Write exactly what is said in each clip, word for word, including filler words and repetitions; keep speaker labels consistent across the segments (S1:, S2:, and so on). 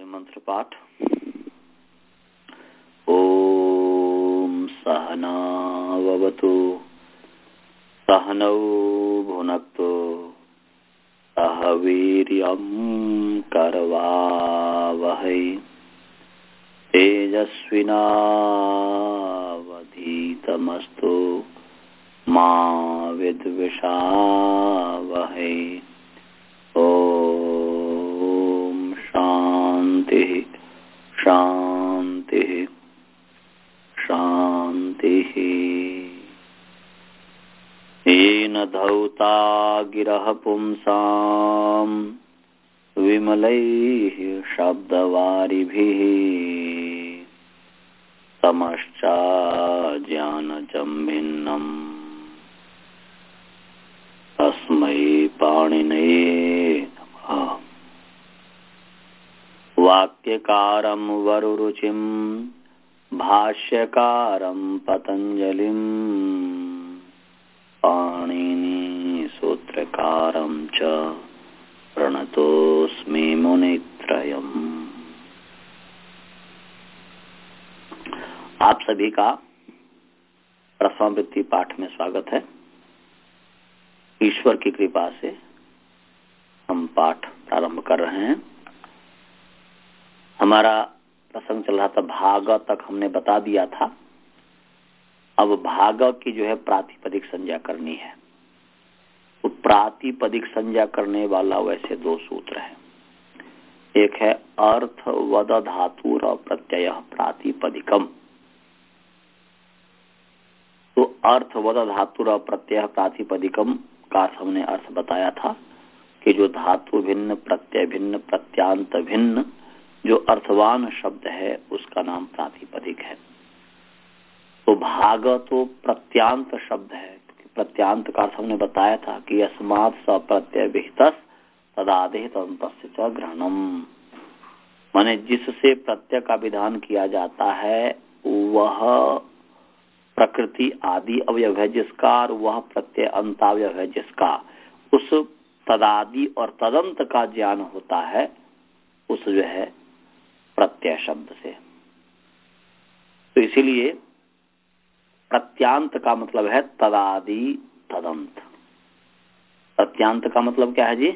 S1: मंत्र पाठ। ओम सहना भवतु सहनौ भुनक्तु सह वीर्यं करवावहै तेजस्विनावधीतमस्तु मा विद्विषावहै। ओम शांति शांति शांति। येन धौता गिरः पुंसां विमलैः शब्दवारिभिः तमश्चा ज्ञानजं भिन्नम् तस्मै पाणिनये नमः। वाक्यकारं वरुरुचिं भाष्यकारं पतञ्जलिं पाणिनि सूत्रकारं च प्रणतोऽस्मि मुनित्रयम्। आप सभी का प्रथमावृत्ति पाठ में स्वागत है। ईश्वर की कृपा से हम पाठ प्रारंभ कर रहे हैं। हमारा प्रसंग चल रहा था भाग तक, हमने बता दिया था। अब भाग की जो है प्रातिपदिक संज्ञा करनी है। तो प्रातिपदिक संज्ञा करने वाला वैसे दो सूत्र है। एक है अर्थ वद धातुर प्रत्यय प्रातिपदिकम। तो अर्थ वद धातुर प्रत्यय प्रातिपदिकम का हमने अर्थ बताया था कि जो धातु भिन्न प्रत्यय भिन्न प्रत्यांत भिन्न जो अर्थवान शब्द है उसका नाम प्रातिपदिक है। तो भाग तो प्रत्यांत शब्द है। प्रत्यांत का अर्थ हमने बताया था कि अस्मात् स प्रत्यय विहितस् तदादेह तदन्तस्य च ग्रहणम, माने जिससे प्रत्यय का विधान किया जाता है वह प्रकृति आदि अवयव है जिसका, और वह प्रत्यय अंतावयव है जिसका, उस तदादि और तदंत का ज्ञान होता है उस जो है प्रत्यय शब्द से। तो इसीलिए प्रत्यांत का मतलब है तदादि तदंत। प्रत्यांत का मतलब क्या है जी?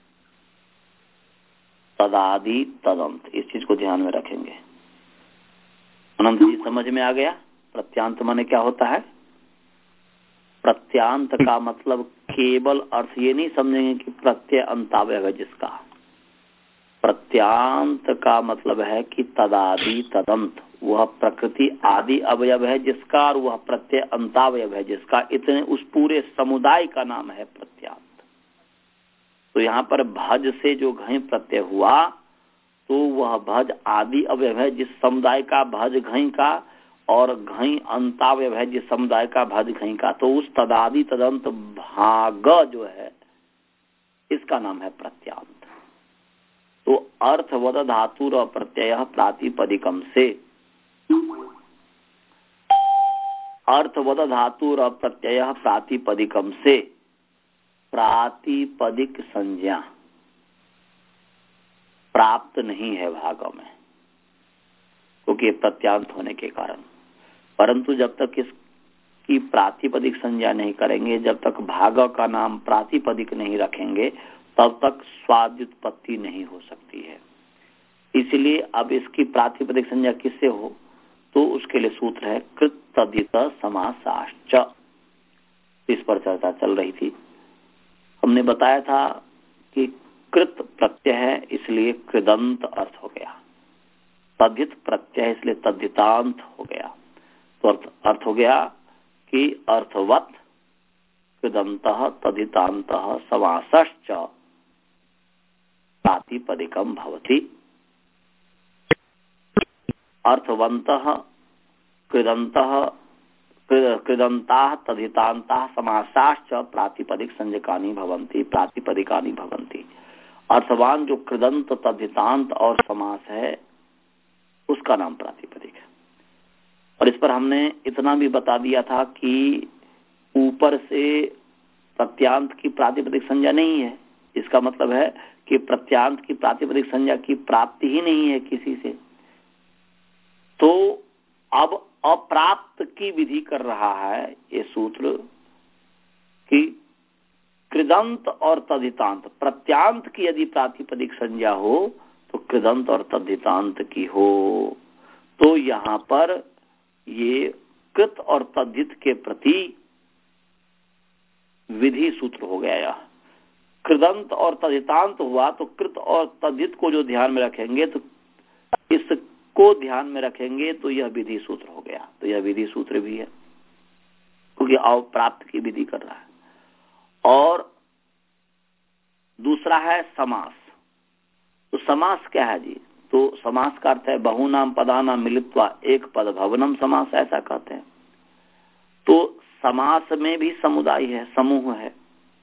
S1: तदादि तदंत। इस चीज को ध्यान में रखेंगे। अनंत जी समझ में आ गया? प्रत्यांत माने क्या होता है? प्रत्यांत का मतलब केवल अर्थ ये नहीं समझेंगे कि प्रत्यय अंतावयव है जिसका। प्रत्यांत का मतलब है कि तदादि तदंत, वह प्रकृति आदि अवयव है जिसका, और वह प्रत्यय अंतावयव है जिसका, इतने उस पूरे समुदाय का नाम है प्रत्यांत। तो यहाँ पर भज से जो घई प्रत्यय हुआ तो वह भज आदि अवयव है जिस समुदाय का भज घई का, और घई अंतावयव है जिस समुदाय का भज घई का। तो उस तदादि तदंत भाग जो है इसका नाम है प्रत्यांत। तो अर्थ वद धातुर प्रत्यय प्रातिपदिकम से, अर्थ वद धातुर प्रत्यय प्रातिपदिकम से प्रातिपदिक संज्ञा प्राप्त नहीं है भागों में, क्योंकि प्रत्यांत होने के कारण। परंतु जब तक इसकी प्रातिपदिक संज्ञा नहीं करेंगे, जब तक भाग का नाम प्रातिपदिक नहीं रखेंगे, तब तक स्वाद्युत्पत्ति नहीं हो सकती है। इसलिए अब इसकी प्रातिपदिक संज्ञा किससे हो, तो उसके लिए सूत्र है कृत तदित समासाश्च। इस पर चर्चा चल रही थी। हमने बताया था कि कृत प्रत्यय है इसलिए कृदंत अर्थ हो गया, तद्धित प्रत्यय इसलिए तद्धितांत हो गया। तो अर्थ, अर्थ हो गया कि अर्थवत कृदंतः तद्धितांतः समासश्च प्रातिपदिकम भवति। अर्थवन्तः कृदन्तः कृदन्ताः तद्धितान्ताः समासाश्च प्रातिपदिक संज्ञकानि भवन्ति प्रातिपदिकानि भवन्ति। अर्थवान जो कृदंत तद्धितांत और समास है उसका नाम प्रातिपदिक है। और इस पर हमने इतना भी बता दिया था कि ऊपर से प्रत्यांत की प्रातिपदिक संज्ञा नहीं है। इसका मतलब है कि प्रत्यांत की प्रातिपदिक संज्ञा की प्राप्ति ही नहीं है किसी से, तो अब अप्राप्त की विधि कर रहा है ये सूत्र कि कृदंत और तद्धितांत, प्रत्यांत की यदि प्रातिपदिक संज्ञा हो तो कृदंत और तद्धितांत की हो। तो यहाँ पर ये कृत और तद्धित के प्रति विधि सूत्र हो गया। यह कृदंत और तद्धितांत हुआ तो कृत और तद्धित को जो ध्यान में रखेंगे तो इसको ध्यान में रखेंगे तो यह विधि सूत्र हो गया। तो यह विधि सूत्र भी है क्योंकि अप्राप्त की विधि कर रहा है। और दूसरा है समास। तो समास क्या है जी? तो समास का अर्थ है बहुनाम पदानाम मिलित्वा एक पद भवनम समास, ऐसा कहते हैं। तो समास में भी समुदाय है, समूह है,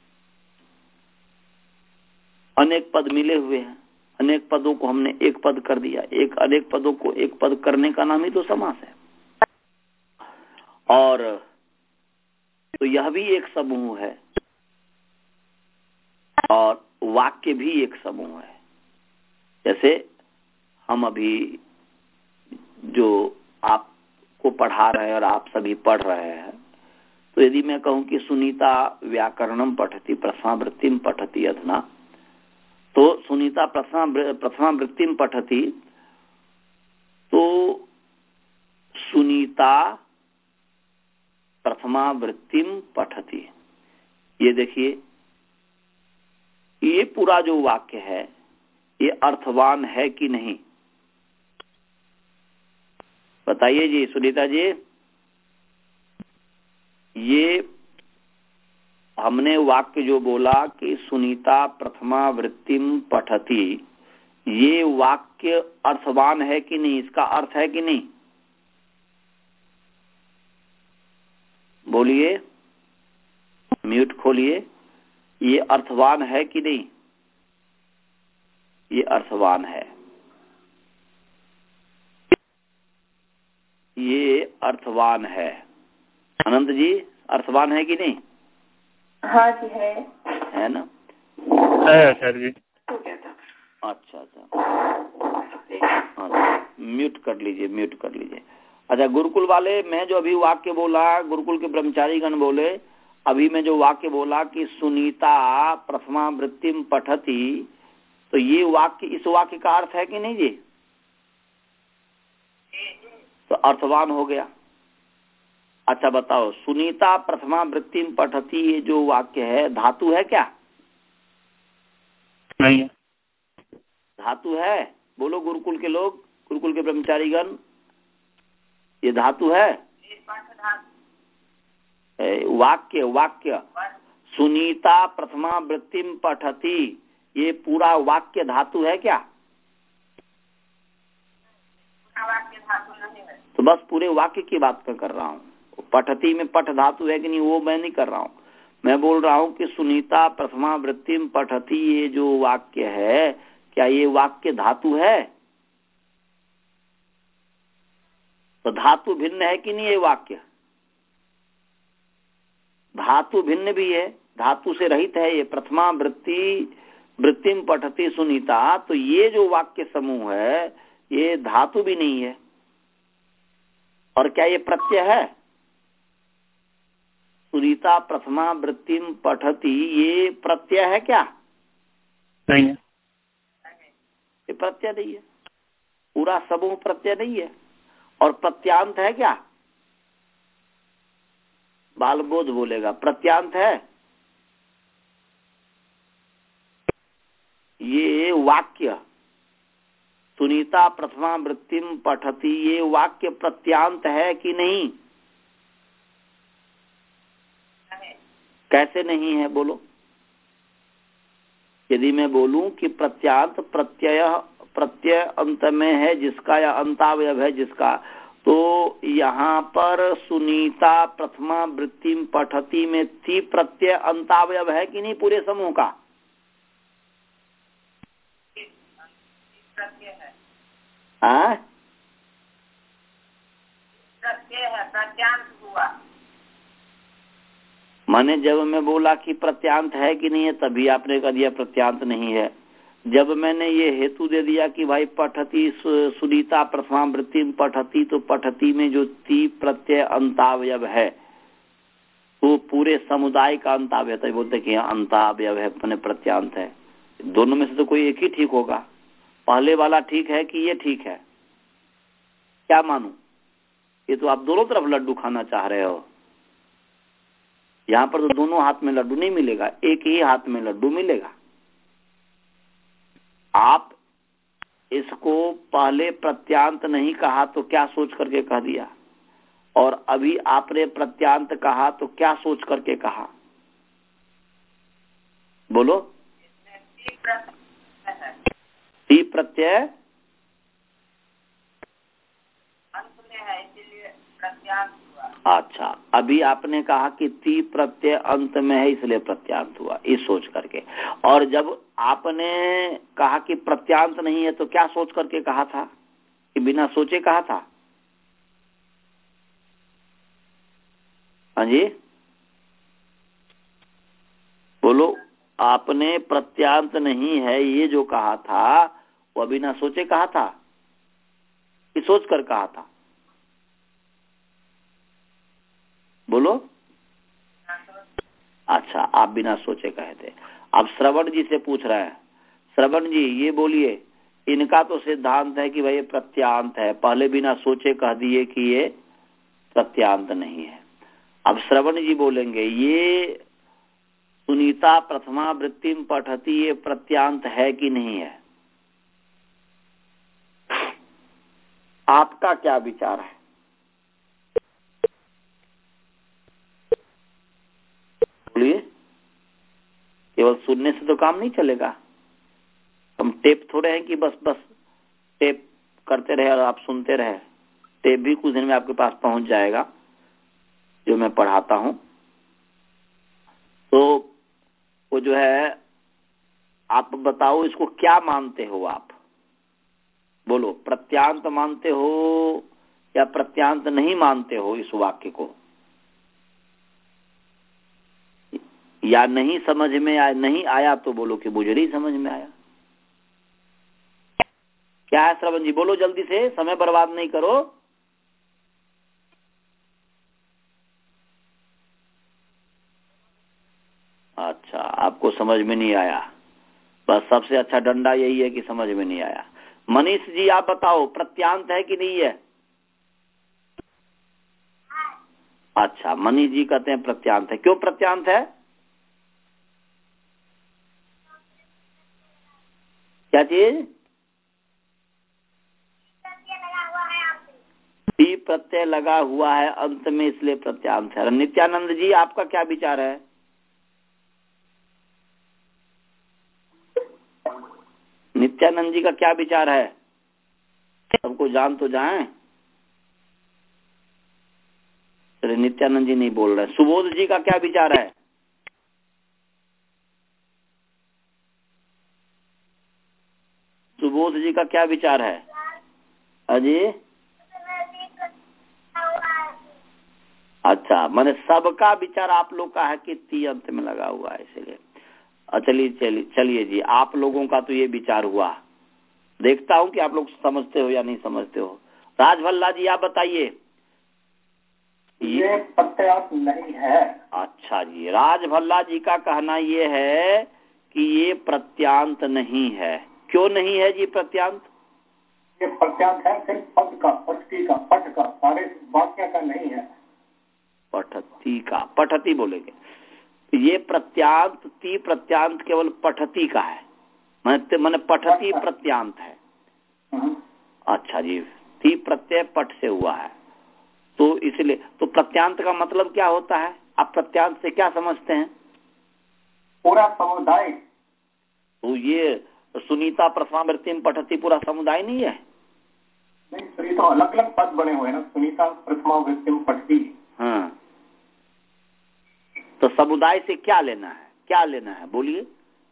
S1: अनेक पद मिले हुए हैं, अनेक पदों को हमने एक पद कर दिया, एक अनेक पदों को एक पद करने का नाम ही तो समास है। और तो यह भी एक समूह है और वाक्य भी एक समूह है। जैसे हम अभी जो आपको पढ़ा रहे हैं और आप सभी पढ़ रहे हैं, तो यदि मैं कहूं कि सुनीता व्याकरणम पठती प्रथमावृत्तिम पठती अधुना, तो सुनीता प्रथमावृत्तिम पठती, तो सुनीता प्रथमावृत्तिम पठती, ये देखिए ये पूरा जो वाक्य है ये अर्थवान है कि नहीं? बताइए जी सुनीता जी। ये हमने वाक्य जो बोला कि सुनीता प्रथमावृत्तिम पठती, ये वाक्य अर्थवान है कि नहीं? इसका अर्थ है कि नहीं? बोलिए, म्यूट खोलिए। ये अर्थवान है कि नहीं? ये अर्थवान है, ये अर्थवान है। अनंत जी अर्थवान है कि नहीं?
S2: हाँ जी है।
S1: है ना?
S3: है सर जी।
S1: अच्छा अच्छा, हाँ म्यूट कर लीजिए, म्यूट कर लीजिए। अच्छा गुरुकुल वाले, मैं जो अभी वाक्य बोला, गुरुकुल के ब्रह्मचारीगण बोले, अभी मैं जो वाक्य बोला कि सुनीता प्रथमावृत्तिम पठती, तो ये वाक्य, इस वाक्य का अर्थ है कि नहीं जी? तो अर्थवान हो गया। अच्छा बताओ, सुनीता प्रथमावृत्तिम पठती ये जो वाक्य है धातु है क्या?
S3: नहीं है।
S1: धातु है? बोलो गुरुकुल के लोग, गुरुकुल के ब्रह्मचारीगण, ये धातु है? वाक्य वाक्य सुनीता प्रथमावृत्तिम पठती, ये पूरा वाक्य धातु है क्या?
S2: वाक्य धातु नहीं है।
S1: तो बस पूरे वाक्य की बात मैं कर रहा हूँ। पठती में पठ धातु है कि नहीं वो मैं नहीं कर रहा हूँ। मैं बोल रहा हूँ कि सुनीता प्रथमावृत्तिम पठती, ये जो वाक्य है क्या ये वाक्य धातु है? तो धातु भिन्न है कि नहीं? ये वाक्य धातु भिन्न भी है, धातु से रहित है ये। प्रथमावृत्ति वृत्तिम पठती सुनीता, तो ये जो वाक्य समूह है ये धातु भी नहीं है। और क्या ये प्रत्यय है? सुनीता प्रथमावृत्तिम पठती, ये प्रत्यय है क्या?
S3: नहीं है।
S1: ये प्रत्यय नहीं है, पूरा समूह प्रत्यय नहीं है। और प्रत्यांत है क्या? बालबोध बोलेगा, प्रत्यांत है? ये वाक्य सुनीता प्रथमावृत्तिम पठती, ये वाक्य प्रत्यांत है कि नहीं?
S2: नहीं।
S1: कैसे नहीं है बोलो? यदि मैं बोलूं कि प्रत्यांत प्रत्यय प्रत्यय अंत में है जिसका, या अंतावयव है जिसका, तो यहाँ पर सुनीता प्रथमावृत्तिम पठती में ती प्रत्यय अंतावयव है कि नहीं पूरे समूह का?
S2: प्रत्यय है।
S1: हाँ
S2: प्रत्यय है, प्रत्यांत हुआ।
S1: माने जब मैं बोला कि प्रत्यांत है कि नहीं है, तभी आपने कह दिया प्रत्यांत नहीं है। जब मैंने ये हेतु दे दिया कि भाई पठती सुनीता प्रथमा वृत्ति पठती, तो पठती में जो ती प्रत्यय अंतावयव है वो पूरे समुदाय का अंतावयव है। बोलते कि यहाँ अंतावयव है, अपने प्रत्यांत है। दोनों में से तो कोई एक ही ठीक होगा। पहले वाला ठीक है कि ये ठीक है? क्या मानूं? ये तो आप दोनों तरफ लड्डू खाना चाह रहे हो। यहाँ पर तो दोनों हाथ में लड्डू नहीं मिलेगा, एक ही हाथ में लड्डू मिलेगा। आप इसको पहले प्रत्यांत नहीं कहा तो क्या सोच करके कह दिया, और अभी आपने प्रत्यांत कहा तो क्या सोच करके कहा? बोलो। ती प्रत्यय
S2: अंत में है, इसीलिए प्रत्यांत हुआ।
S1: अच्छा, अभी आपने कहा कि ती प्रत्यय अंत में है इसलिए प्रत्यांत हुआ, इस सोच करके। और जब आपने कहा कि प्रत्यांत नहीं है तो क्या सोच करके कहा था कि बिना सोचे कहा था? हाँ जी बोलो। आपने प्रत्यांत नहीं है ये जो कहा था वो बिना सोचे कहा था कि सोच कर कहा था? बोलो। अच्छा, आप बिना सोचे कहे थे। अब श्रवण जी से पूछ रहे हैं। श्रवण जी ये बोलिए, इनका तो सिद्धांत है कि भाई ये प्रत्यांत है, पहले बिना सोचे कह दिए कि ये प्रत्यांत नहीं है। अब श्रवण जी बोलेंगे ये सुनीता प्रथमा वृत्तिम पठती ये प्रत्यांत है कि नहीं है? आपका क्या विचार है? बोलिए। केवल सुनने से तो काम नहीं चलेगा। हम टेप थोड़े हैं कि बस बस टेप करते रहे और आप सुनते रहे। टेप भी कुछ दिन में आपके पास पहुंच जाएगा जो मैं पढ़ाता हूं। तो वो जो है, आप बताओ इसको क्या मानते हो आप? बोलो, प्रत्यांत मानते हो या प्रत्यांत नहीं मानते हो इस वाक्य को? या नहीं समझ में आया? नहीं आया तो बोलो कि मुझे नहीं समझ में आया। क्या है श्रवण जी? बोलो जल्दी से, समय बर्बाद नहीं करो। अच्छा, आपको समझ में नहीं आया। बस सबसे अच्छा डंडा यही है कि समझ में नहीं आया। मनीष जी आप बताओ, प्रत्यांत है कि नहीं है? अच्छा, मनीष जी कहते हैं प्रत्यांत है। क्यों प्रत्यांत है? क्या चीज? ती प्रत्यय लगा हुआ है अंत में इसलिए प्रत्यांत है। नित्यानंद जी आपका क्या विचार है? नित्यानंद जी का क्या विचार है? सबको जान तो जाए। चलिए, नित्यानंद जी नहीं बोल रहे। सुबोध जी का क्या विचार है? सुबोध जी का क्या विचार है? अजी अच्छा, माने सबका विचार आप लोग का है कि ती अंत में लगा हुआ है इसलिए। चलिए चलिए चलिए जी, आप लोगों का तो ये विचार हुआ। देखता हूं कि आप लोग समझते हो या नहीं समझते हो। राजभल्ला जी आप बताइए।
S3: ये प्रत्यांत नहीं है।
S1: अच्छा जी, राजभल्ला जी का कहना ये है कि ये प्रत्यांत नहीं है। क्यों नहीं है जी प्रत्यांत?
S3: ये प्रत्यांत है सिर्फ पद का, पठती का, पठ का, सारे वाक्य का नहीं है।
S1: पठती का, पठती बोलेंगे। ये प्रत्यांत, ती प्रत्यांत केवल पठती का है। मैंने मैंने पठती प्रत्यांत है। अच्छा जी, ती प्रत्यय पठ से हुआ है तो इसलिए। तो प्रत्यांत का मतलब क्या होता है? आप प्रत्यांत से क्या समझते हैं?
S3: पूरा समुदाय।
S1: तो ये सुनीता प्रथमा वृत्ति में पठती पूरा समुदाय नहीं है?
S3: नहीं, सुनीता अलग अलग पद बने हुए हैं ना। सुनीता प्रथमा वृत्ति में पठती।
S1: हाँ, तो समुदाय से क्या लेना है? क्या लेना है बोलिए।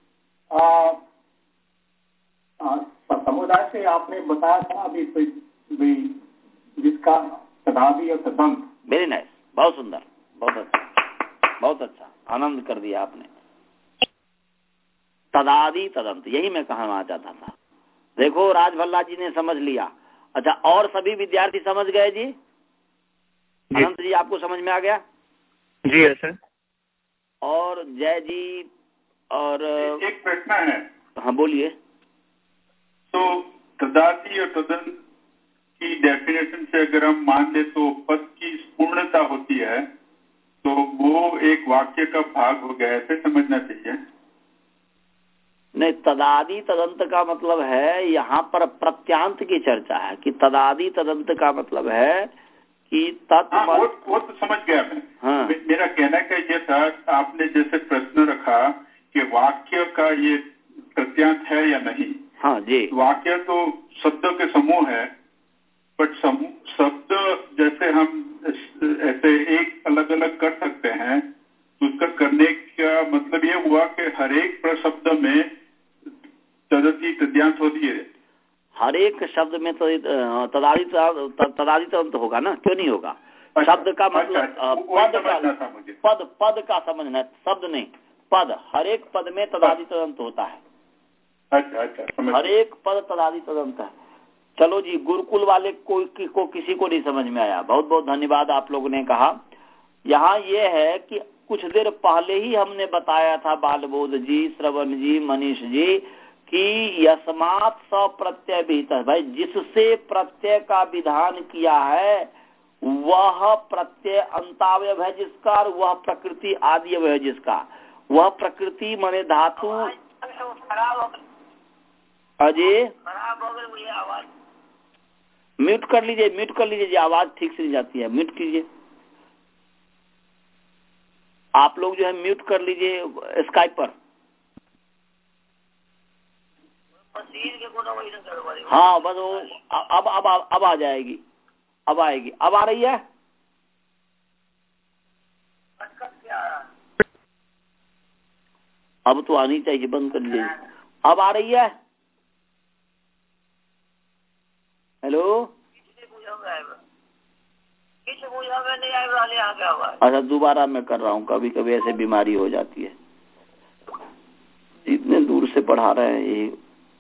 S3: समुदाय से आपने बताया था अभी, जिसका तदादी और तदंत।
S1: वेरी नाइस, बहुत सुंदर, बहुत अच्छा, बहुत अच्छा, आनंद कर दिया आपने। तदादि तदंत, यही मैं कहना चाहता था। देखो राजभल्ला जी ने समझ लिया। अच्छा, और सभी विद्यार्थी समझ गए जी? अनंत जी आपको समझ में आ गया?
S4: जी है सर।
S1: और जय जी और
S3: एक प्रश्न है।
S1: हाँ बोलिए।
S3: तो तदादि और तदंत की डेफिनेशन से अगर हम मान ले तो पद की पूर्णता होती है, तो वो एक वाक्य का भाग हो गया, ऐसे समझना चाहिए।
S1: नहीं, तदादि तदंत का मतलब है, यहाँ पर प्रत्यांत की चर्चा है कि तदादि तदंत का मतलब है कि तत्
S3: हाँ, वो, वो तो समझ गया मैं।
S1: हाँ।
S3: मेरा कहना का ये था, आपने जैसे प्रश्न रखा कि वाक्य का ये प्रत्यांत है या नहीं।
S1: हाँ जी।
S3: वाक्य तो शब्दों के समूह है, बट समूह शब्द जैसे हम ऐसे एक अलग अलग कर सकते हैं, तो उसका करने का मतलब ये हुआ कि हर एक शब्द में तदति तद्यांत होती है।
S1: हर एक शब्द में तो तदादि तदादि तदंत होगा ना, क्यों नहीं होगा?
S3: अच्छा,
S1: शब्द का मतलब
S3: अच्छा,
S1: पद का
S3: था मुझे।
S1: पद पद का समझना, शब्द नहीं पद। हर एक पद में तदादि तदंत होता है।
S3: अच्छा अच्छा,
S1: हर एक पद तदादि तदंत है। चलो जी, गुरुकुल वाले को, कि, को किसी को नहीं समझ में आया, बहुत बहुत धन्यवाद आप लोगों ने कहा। यहाँ ये है कि कुछ देर पहले ही हमने बताया था, बालबोध जी, श्रवण जी, मनीष जी, कि यस्मात् स प्रत्यय विहित, भाई जिससे प्रत्यय का विधान किया है वह प्रत्यय अंतावयव है जिसका, और वह प्रकृति आदि अवयव है जिसका। वह प्रकृति माने धातु। अजय
S2: आवाज
S1: म्यूट कर लीजिए, म्यूट कर लीजिए, आवाज ठीक से नहीं जाती है, म्यूट कीजिए। आप लोग जो है म्यूट कर लीजिए स्काइप पर। हाँ बस वो अब अब अब अब आ जाएगी, अब आएगी, अब आ रही है। अब तो आनी चाहिए, बंद कर लीजिए। अब आ रही है। हेलो, अच्छा दोबारा मैं कर रहा हूँ, कभी कभी ऐसे बीमारी हो जाती है, इतने दूर से पढ़ा रहे हैं। ये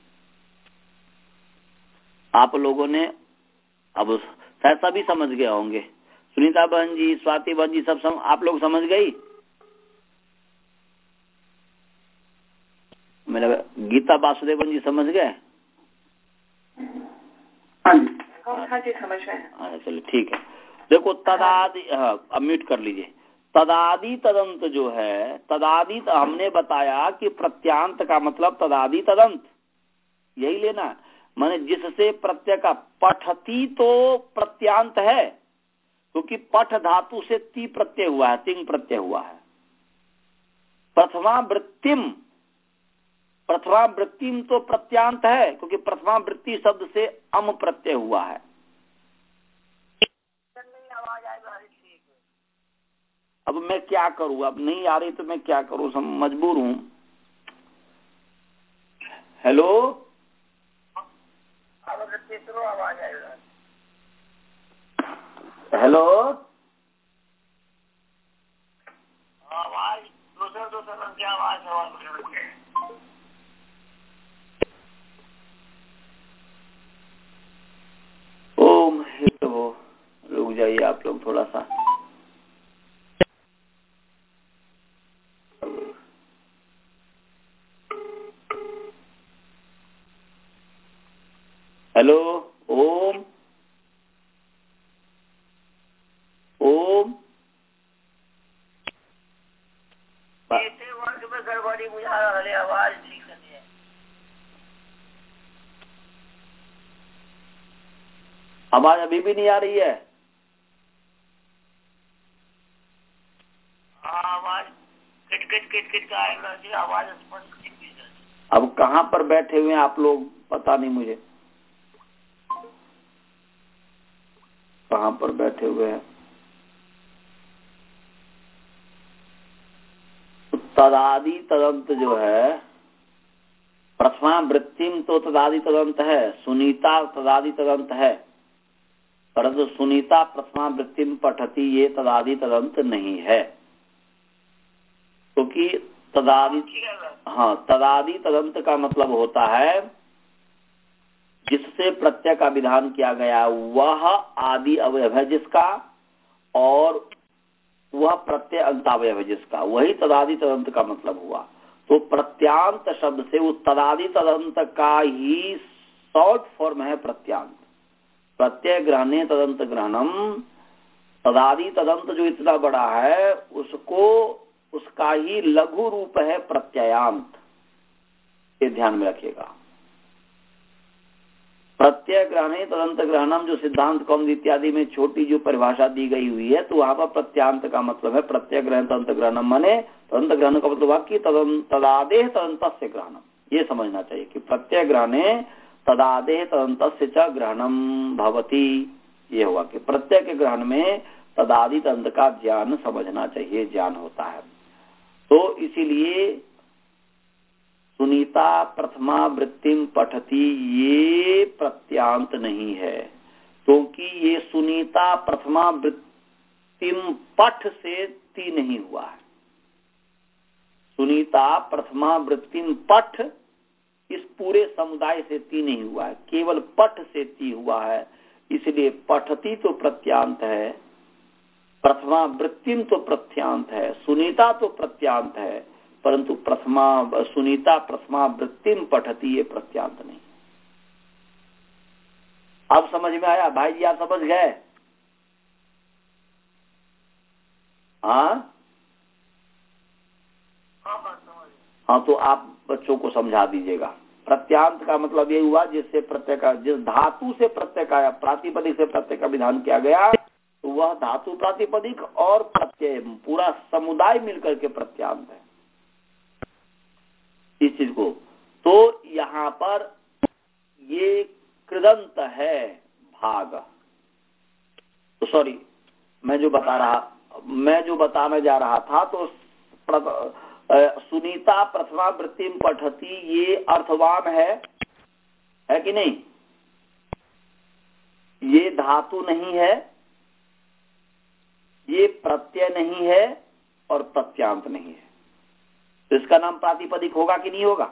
S1: आप लोगों ने अब शायद सभी समझ गए होंगे। सुनीता बहन जी, स्वाति बहन जी, सब सम, आप लोग समझ गई? मेरा गीता वासुदेवन जी समझ गए?
S2: हाँ जी, समझ में।
S1: हाँ चलो ठीक है। देखो तदादि, हाँ अब म्यूट कर लीजिए। तदादि तदंत जो है, तदादि हमने बताया कि प्रत्यांत का मतलब तदादि तदंत, यही लेना। माने जिससे प्रत्यय का, पठती तो प्रत्यांत है, क्योंकि पठ धातु से ती प्रत्यय हुआ है, तिंग प्रत्यय हुआ है। प्रथमा वृत्तिम, प्रथमा वृत्तिम तो प्रत्यांत है, क्योंकि प्रथमा वृत्ति शब्द से अम प्रत्यय हुआ है। अब मैं क्या करूं, अब नहीं आ रही तो मैं क्या करूं, सब मजबूर हूं। हेलो, हेलो,
S2: आवाज दूसरा दूसरा क्या आवाज है?
S1: ओम हेलो, रुक जाइए आप लोग थोड़ा सा। हेलो, ओम ओम
S2: वर्ग में गड़बड़ी बुझा रहा है, आवाज ठीक नहीं है।
S1: आवाज अभी भी नहीं आ रही है?
S2: आवाज किट किट किट किट का आवाज स्पष्ट।
S1: अब कहाँ पर बैठे हुए हैं आप लोग, पता नहीं मुझे कहाँ पर बैठे हुए हैं। तदादि तदंत जो है, प्रथमा वृत्तिम तो तदादि तदंत है, सुनीता तदादि तदंत है, परंतु सुनीता प्रथमा वृत्तिम पठती ये तदादि तदंत नहीं है, क्योंकि तदादि, हाँ, तदादि तदंत का मतलब होता है जिससे प्रत्यय का विधान किया गया वह आदि अवयव है जिसका, और वह प्रत्यय अंतावयव है जिसका, वही तदादि तदंत का मतलब हुआ। तो प्रत्यांत शब्द से उस तदादि तदंत का ही शॉर्ट फॉर्म है प्रत्यांत। प्रत्यय ग्रहणे तदंत ग्रहणम, तदादि तदंत जो इतना बड़ा है उसको, उसका ही लघु रूप है प्रत्ययांत। ये ध्यान में रखिएगा। प्रत्यय ग्रहणे तदंत ग्रहणम जो सिद्धांत कौमुदी इत्यादि में छोटी जो परिभाषा दी गई हुई है, तो वहां पर प्रत्यांत का मतलब है प्रत्यय ग्रहण तदंत ग्रहणम, माने तदंत ग्रहण का मतलब कि तदादेह तदंत से ग्रहणम। ये समझना चाहिए कि प्रत्यय ग्रहणे तदादेह तदंत च ग्रहणम भवती। ये हुआ कि प्रत्यय के ग्रहण में तदादि तदंत का ज्ञान समझना चाहिए, ज्ञान होता है। तो इसीलिए सुनीता प्रथमा वृत्तिम पठती ये प्रत्यांत नहीं है, क्योंकि ये सुनीता प्रथमा वृत्तिम पठ से ती नहीं हुआ है। सुनीता प्रथमा वृत्तिम पठ इस पूरे समुदाय से ती नहीं हुआ है, केवल पठ से ती हुआ है। इसलिए पठती तो प्रत्यांत है, प्रथमा वृत्तिम तो प्रत्यांत है, सुनीता तो प्रत्यांत है, परंतु प्रथमा सुनीता प्रथमा वृत्तिम पठती ये प्रत्यांत नहीं। अब समझ में आया भाई जी? आप समझ गए? हाँ हाँ, तो आप बच्चों को समझा दीजिएगा। प्रत्यांत का मतलब ये हुआ जिससे प्रत्यय का, जिस धातु से प्रत्यय का, प्रातिपदिक से प्रत्यय का विधान किया गया, तो वह धातु प्रातिपदिक और प्रत्यय पूरा समुदाय मिलकर के प्रत्यांत है इस चीज को। तो यहाँ पर ये कृदंत है भाग, तो सॉरी मैं जो बता रहा मैं जो बताने जा रहा था, तो सुनीता प्रथमा वृत्तिम पठती ये अर्थवान है, है कि नहीं? ये धातु नहीं है, ये प्रत्यय नहीं है और प्रत्यांत नहीं है, तो इसका नाम प्रातिपदिक होगा कि नहीं होगा?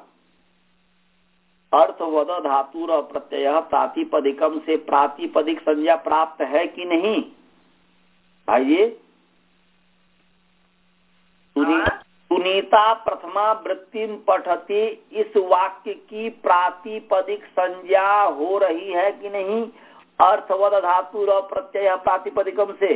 S1: अर्थवद धातुर प्रत्यय प्रातिपदिकम से प्रातिपदिक संज्ञा प्राप्त है कि नहीं? आइए, सुनीता प्रथमा वृत्तिम पठती इस वाक्य की प्रातिपदिक संज्ञा हो रही है कि नहीं? अर्थवद धातुर प्रत्यय प्रातिपदिकम से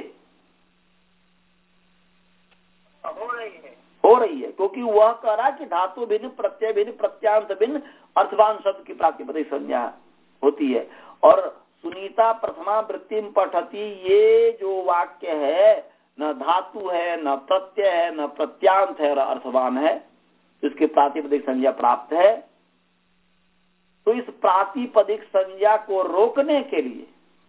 S2: हो रही है,
S1: हो रही है, क्योंकि वह कह रहा है कि धातु भिन्न प्रत्यय भिन्न प्रत्यांत भिन्न अर्थवान शब्द की प्रातिपदिक संज्ञा होती है। और सुनीता प्रथमा वृत्तिम पठती ये जो वाक्य है न धातु है, न प्रत्यय है, न प्रत्यांत है और अर्थवान है, इसके प्रातिपदिक संज्ञा प्राप्त है। तो इस प्रातिपदिक संज्ञा को रोकने के लिए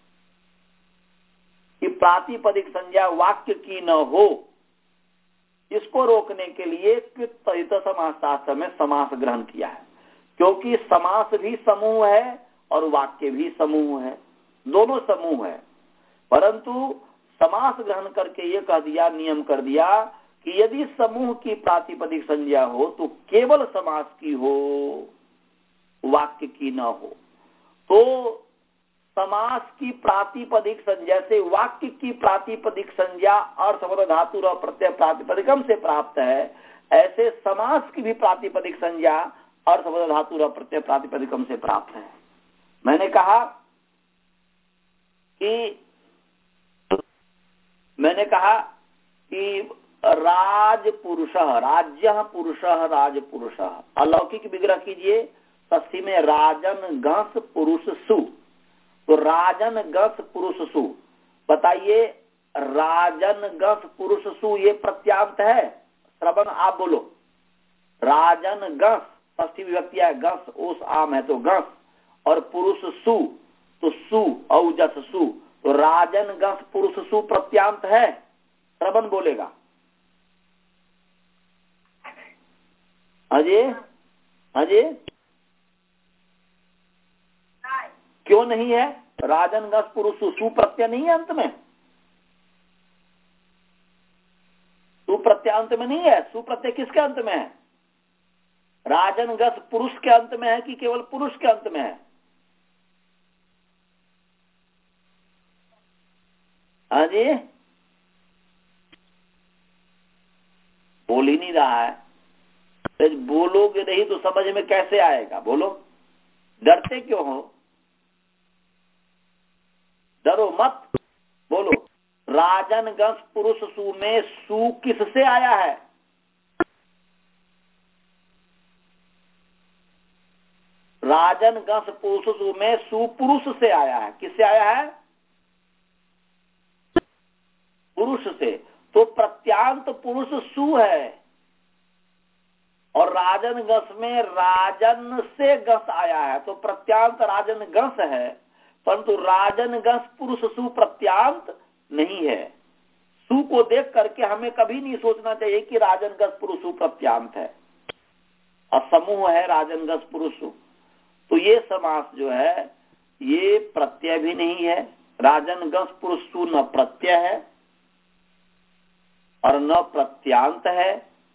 S1: कि प्रातिपदिक संज्ञा वाक्य की न हो, इसको रोकने के लिए कृत समास शास्त्र में समास ग्रहण किया है, क्योंकि समास भी समूह है और वाक्य भी समूह है, दोनों समूह है। परंतु समास ग्रहण करके ये कह दिया, नियम कर दिया कि यदि समूह की प्रातिपदिक संज्ञा हो तो केवल समास की हो, वाक्य की न हो। तो समास की प्रातिपदिक संज्ञा से वाक्य की प्रातिपदिक संज्ञा अर्थवद धातु और प्रत्यय प्रातिपदिकम से प्राप्त है, ऐसे समास की भी प्रातिपदिक संज्ञा अर्थवद धातु और प्रत्यय प्रातिपदिकम से प्राप्त है। मैंने कहा कि मैंने कहा कि राजपुरुष, राज्य पुरुष, राजपुरुष, अलौकिक विग्रह कीजिए, षष्ठी में राजन गस पुरुष सु, तो राजन गस पुरुष सु, बताइए राजन गस पुरुष सु ये प्रत्यांत है? श्रवण आप बोलो। राजन गस, षष्ठी विभक्ति है, गस ओस आम है तो गस, और पुरुष सु तो सु औजस सु, तो राजन गस पुरुष सु प्रत्यांत है? श्रवण बोलेगा। अजय अजय क्यों नहीं है? राजन गस पुरुष सु प्रत्यय नहीं है अंत में, सु प्रत्यय अंत में नहीं है। सु प्रत्यय किसके अंत में है? राजन गस पुरुष के अंत में है कि केवल पुरुष के अंत में है? हाँ जी, बोल ही नहीं रहा है। तो बोलोगे नहीं तो समझ में कैसे आएगा? बोलो, डरते क्यों हो? डरो मत, बोलो। राजन गस पुरुष सु में सु किससे आया है? राजन गस पुरुष सु में सु पुरुष से आया है। किससे आया है? पुरुष से। तो प्रत्यांत पुरुष सु है और राजन गस में राजन से गस आया है, तो प्रत्यांत राजन गस है, परंतु राजन गस पुरुष सु प्रत्यांत नहीं है। सु को देख करके हमें कभी नहीं सोचना चाहिए कि राजन गस पुरुष सु प्रत्यांत है और समूह है राजन गस पुरुष सु। तो ये समास जो है ये प्रत्यय भी नहीं है। राजन गस पुरुष सु न प्रत्यय है और न प्रत्यांत है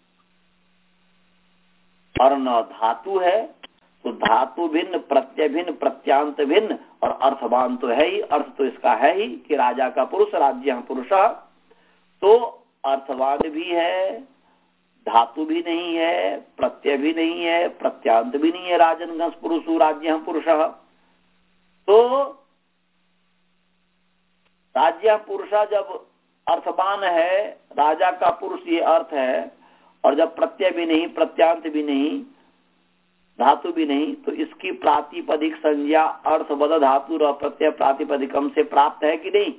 S1: और न धातु है। तो धातु भिन्न, प्रत्यय भिन्न, प्रत्यांत भिन्न और अर्थवान तो है ही। अर्थ तो इसका है ही कि राजा का पुरुष, राज्य पुरुष। तो अर्थवान भी है, धातु भी नहीं है, प्रत्यय भी नहीं है, प्रत्यांत भी नहीं है। राजन गस पुरुष राज्य पुरुष। तो राज्य पुरुष जब अर्थवान है, राजा का पुरुष ये अर्थ है, और जब प्रत्यय भी नहीं, प्रत्यांत भी नहीं, धातु भी नहीं, तो इसकी प्रातिपदिक संज्ञा अर्थवद धातु और प्रत्यय प्रातिपदिकम से प्राप्त है कि नहीं?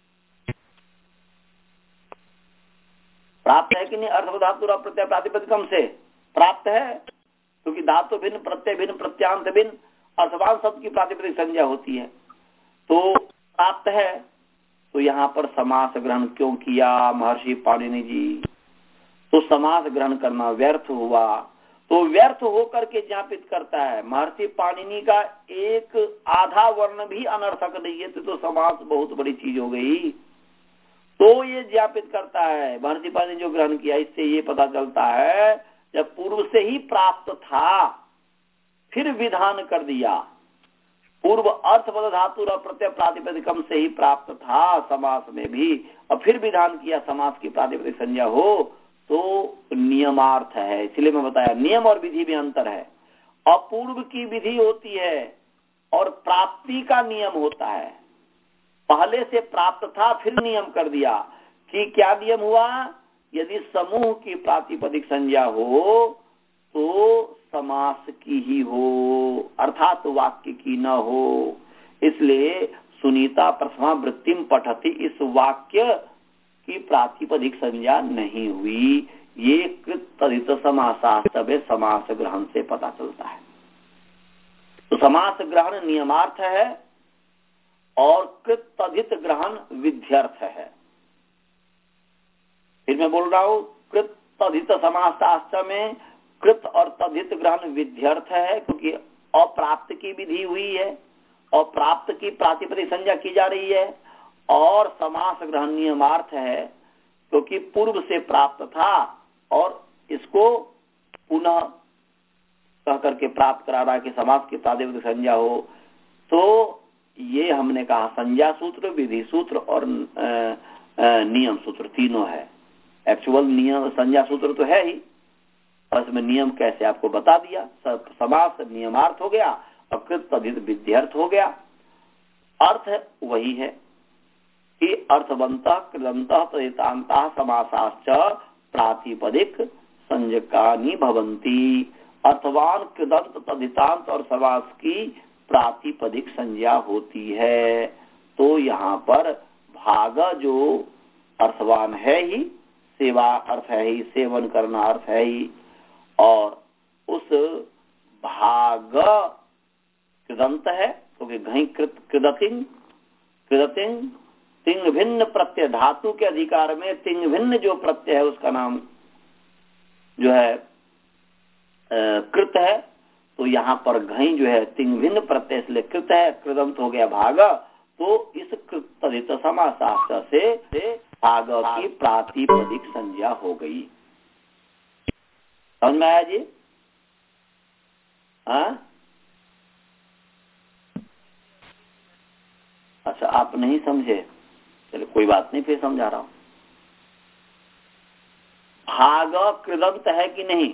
S1: प्राप्त है कि नहीं? अर्थवद धातु और प्रत्यय प्रातिपदिकम से प्राप्त है, क्योंकि धातु भिन्न, प्रत्यय भिन्न, प्रत्यांत भिन्न, अर्थवान शब्द की प्रातिपदिक संज्ञा होती है, तो प्राप्त है। तो यहाँ पर समास ग्रहण क्यों किया महर्षि पाणिनि जी? तो समास ग्रहण करना व्यर्थ हुआ। तो व्यर्थ होकर के ज्ञापित करता है। महर्षि पाणिनि का एक आधा वर्ण भी अनर्थक नहीं है, तो, तो समास बहुत बड़ी चीज हो गई। तो ये ज्ञापित करता है महर्षि पाणिनि जो ग्रहण किया, इससे ये पता चलता है जब पूर्व से ही प्राप्त था फिर विधान कर दिया। पूर्व अर्थवद धातु और प्रत्यय प्रातिपदिकम से ही प्राप्त था समास में भी, और फिर विधान किया समास की प्रातिपदिक संज्ञा हो तो नियमार्थ है। इसलिए मैं बताया नियम और विधि में अंतर है। अपूर्व की विधि होती है और प्राप्ति का नियम होता है। पहले से प्राप्त था फिर नियम कर दिया कि क्या नियम हुआ? यदि समूह की प्रातिपदिक संज्ञा हो तो समास की ही हो, अर्थात तो वाक्य की न हो। इसलिए सुनीता प्रथमा वृत्तिम पठति, इस वाक्य की प्रातिपदिक संज्ञा नहीं हुई। ये कृत तदित समासास्तव समास ग्रहण से पता चलता है। तो समास ग्रहण नियमार्थ है और कृत तदित ग्रहण विध्यर्थ है। फिर मैं बोल रहा हूं, कृत तदित समासास्तव में कृत और तदित ग्रहण विध्यर्थ है, क्योंकि अप्राप्त की विधि हुई है और प्राप्त की प्रातिपदिक संज्ञा की जा रही है, और समास ग्रहण नियमार्थ है क्योंकि पूर्व से प्राप्त था और इसको पुनः कह करके प्राप्त करा रहा है कि समास की प्रातिपदिक संज्ञा हो। तो ये हमने कहा संज्ञा सूत्र, विधि सूत्र और आ, आ, नियम सूत्र तीनों है। एक्चुअल नियम संज्ञा सूत्र तो है ही, और इसमें नियम कैसे आपको बता दिया। समास नियमार्थ हो गया और कृत तदित विध्यर्थ हो गया। अर्थ वही है कि अर्थवंतः कृदंतः तदितान्तः समासाश्च प्रातिपदिक संज्ञकानि भवन्ति। अर्थवान, कृदंत, तदितांत और समास की प्रातिपदिक संज्ञा होती है। तो यहाँ पर भाग जो अर्थवान है ही, सेवा अर्थ है ही, सेवन करना अर्थ है ही, और उस भाग कृदंत है क्योंकि तो घई कृत कृदतिंग कृदतिंग तिंग भिन्न प्रत्यय, धातु के अधिकार में तिंग भिन्न जो प्रत्यय है उसका नाम जो है कृत है। तो यहाँ पर घई जो है तिंग भिन्न प्रत्यय इसलिए कृत है, कृदंत हो गया भाग। तो इस कृत तदित समासाश्च से, से भाग की प्रातिपदिक संज्ञा हो गई। समझ में आया जी? हाँ अच्छा, आप नहीं समझे, चलो कोई बात नहीं, फिर समझा रहा हूं। भाग कृदंत है कि नहीं?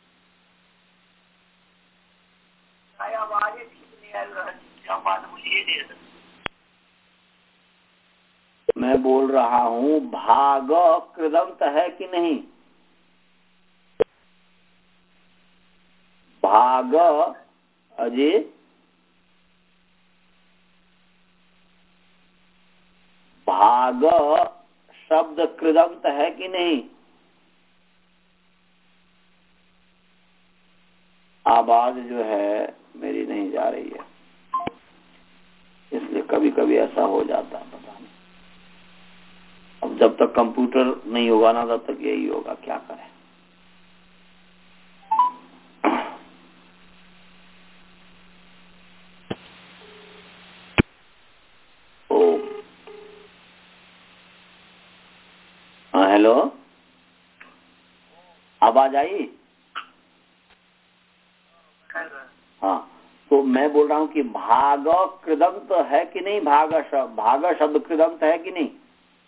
S1: मैं बोल रहा हूं भाग कृदंत है कि नहीं? भाग अजय भाग शब्द कृदंत है कि नहीं? आवाज जो है मेरी नहीं जा रही है, इसलिए कभी कभी ऐसा हो जाता है, पता नहीं। अब जब तक कंप्यूटर नहीं होगा ना तब तक यही होगा, क्या करें। ओ हाँ हेलो, आवाज आई? हाँ, तो मैं बोल रहा हूँ कि भाग कृदंत है कि नहीं? भाग शब्द भाग शब्द कृदंत है कि नहीं?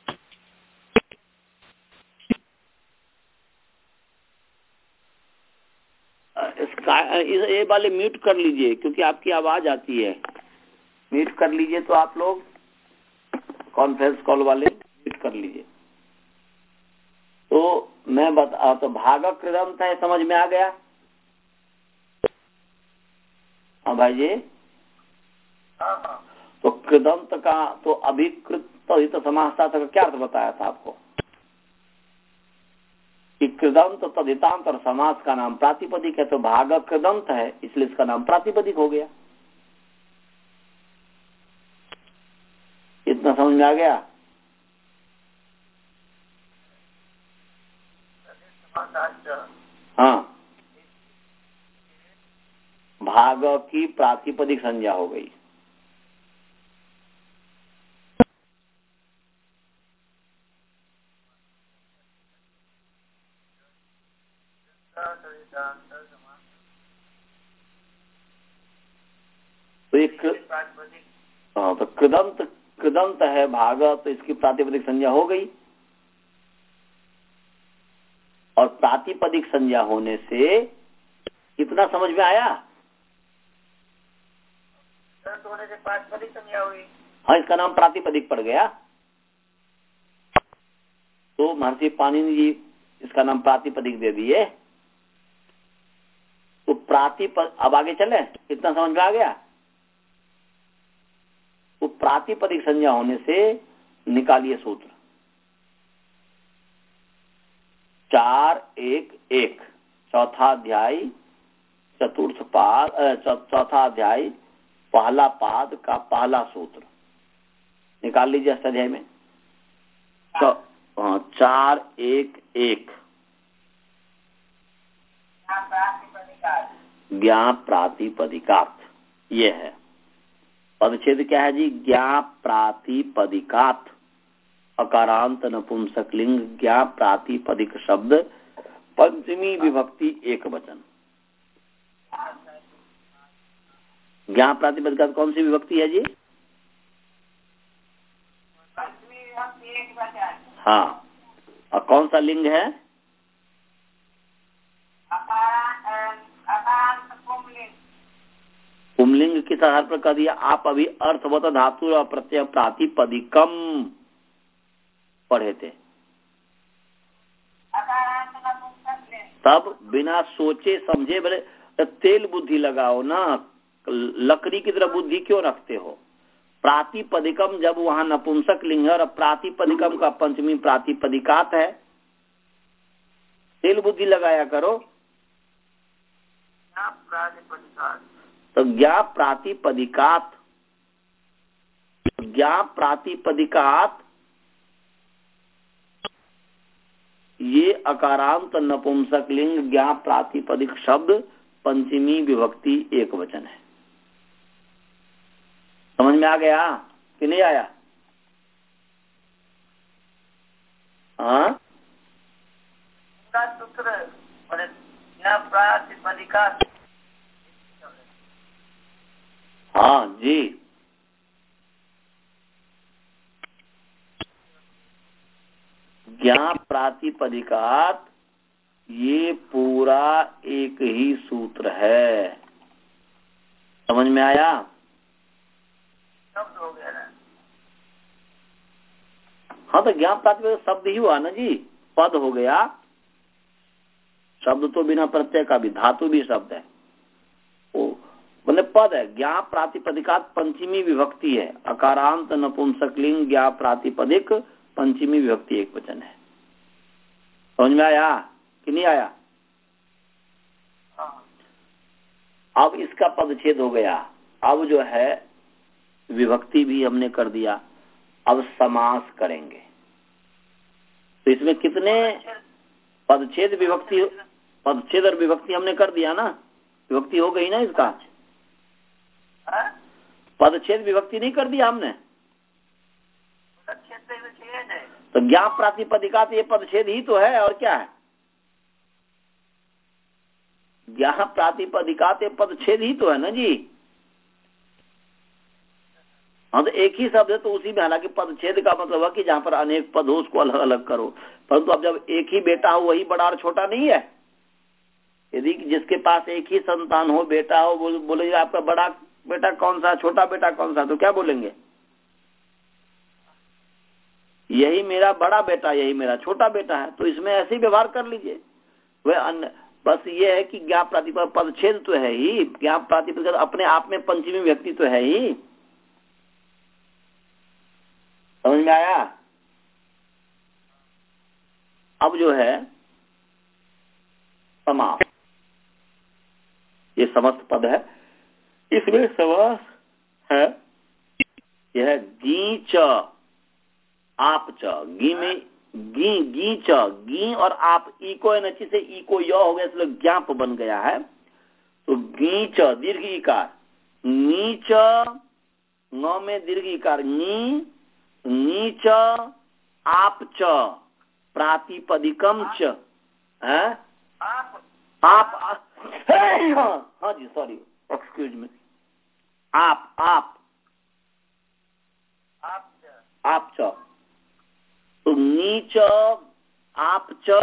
S1: इसका ये वाले म्यूट कर लीजिए, क्योंकि आपकी आवाज आती है। म्यूट कर लीजिए, तो आप लोग कॉन्फ्रेंस कॉल वाले म्यूट कर लीजिए। तो मैं बता, तो भाग कृदंत है, समझ में आ गया? हाँ भाई जी, तो कृदंत का तो अभिकृत तो समासता का क्या अर्थ बताया था आपको कि कृदंत तदितांत और समास का नाम प्रातिपदिक है, तो भाग कृदंत है इसलिए इसका नाम प्रातिपदिक हो गया। इतना समझ में आ गया? हाँ, भाग की प्रातिपदिक संज्ञा हो गई। तो एक हाँ, तो कृदंत कृदंत है भाग, तो इसकी प्रातिपदिक संज्ञा हो गई, और प्रातिपदिक संज्ञा होने से कितना समझ में आया? होने से प्रातिपदिक संज्ञा हुई। हाँ, इसका नाम प्रातिपदिक पड़ गया। तो महर्षि पाणिनि जी इसका नाम प्रातिपदिक दे दिए। तो प्रातिपद, अब आगे चले, इतना समझ में आ गया? तो प्रातिपदिक संज्ञा होने से निकालिए सूत्र चार एक एक, चौथा अध्याय चतुर्थ पाद, चौथा अध्याय पहला पाद का पहला सूत्र निकाल लीजिए इस अध्याय में। तो हाँ, चार एक एक ज्ञा प्रातिपदिकात, ये है पदच्छेद। क्या है जी? ज्ञा प्रातिपदिकात, अकारांत नपुंसकलिंग ज्ञा प्रातिपदिक शब्द, पंचमी विभक्ति एक वचन। ज्ञा प्रातिपदिकात कौन सी विभक्ति है जी? हाँ, और कौन सा लिंग है? पुमलिंग किस आधार पर कह दिया? आप अभी अर्थवत धातु और प्रत्यय प्रातिपदिकम पढ़े थे, तब बिना सोचे समझे बोले तेल बुद्धि लगाओ ना, लकड़ी की तरह बुद्धि क्यों रखते हो? प्रातिपदिकम जब वहां नपुंसक लिंग है और प्रातिपदिकम का पंचमी प्रातिपदिकात है, तेल बुद्धि लगाया करो। तो ज्ञा प्रातिपदिकात, ज्ञा प्रातिपदिकात ये अकारांत नपुंसक लिंग ज्ञा प्रातिपदिक शब्द पंचमी विभक्ति एक वचन है। समझ में आ गया कि नहीं आया? हाँ, हाँ जी, ज्ञा प्रातिपदिकात ये पूरा एक ही सूत्र है। समझ में आया?
S2: शब्द हो गया ना।
S1: हाँ तो ज्ञान प्रातिपदिक शब्द ही हुआ ना जी, पद हो गया। शब्द तो बिना प्रत्यय का भी, धातु भी शब्द है, वो मतलब पद है। ज्ञा प्रातिपदिकात पंचमी विभक्ति है, अकारांत नपुंसकलिंग ज्ञा प्रातिपदिक पंचमी विभक्ति एक वचन है। समझ में आया कि नहीं आया? अब इसका पदच्छेद हो गया। अब जो है विभक्ति भी हमने कर दिया, अब समास करेंगे। तो इसमें कितने पदच्छेद विभक्ति, पदच्छेद और विभक्ति हमने कर दिया ना, विभक्ति हो गई ना इसका। पदच्छेद विभक्ति नहीं कर दिया हमने, तो ज्ञा प्रातिपदिका तो ये पदच्छेद ही तो है, और क्या है? ज्ञा प्रातिपदिका तो पदच्छेद ही तो है ना जी। हाँ तो एक ही शब्द है तो उसी में, हालांकि पदच्छेद का मतलब है कि जहाँ पर अनेक पद हो उसको अलग अलग करो, परंतु अब जब एक ही बेटा हो वही बड़ा और छोटा नहीं है। यदि जिसके पास एक ही संतान हो, बेटा हो, बोल, बोलेंगे आपका बड़ा बेटा कौन सा, छोटा बेटा कौन सा, तो क्या बोलेंगे? यही मेरा बड़ा बेटा, यही मेरा छोटा बेटा है। तो इसमें ऐसे ही व्यवहार कर लीजिए। वह बस ये है कि ज्ञा प्रातिपदिक पदच्छेद तो है ही, ज्ञा प्रातिपदिक अपने आप में पंचमी व्यक्ति तो है ही। समझ में आया? अब जो है समास, ये समस्त पद है, इसमें समास है। यह गीच आप च, गी में गी गी च, गी और आप ई को नची से ई को य हो गया, इसलिए ज्ञाप बन गया है। तो गीच दीर्घ इकार, नीच न में दीर्घ इकार, नी नीच आप च प्रातिपदिकम च है
S2: आप
S1: आप। हाँ जी, सॉरी, एक्सक्यूज मी। आप आप
S2: आप
S1: आप च, तो नीच आप च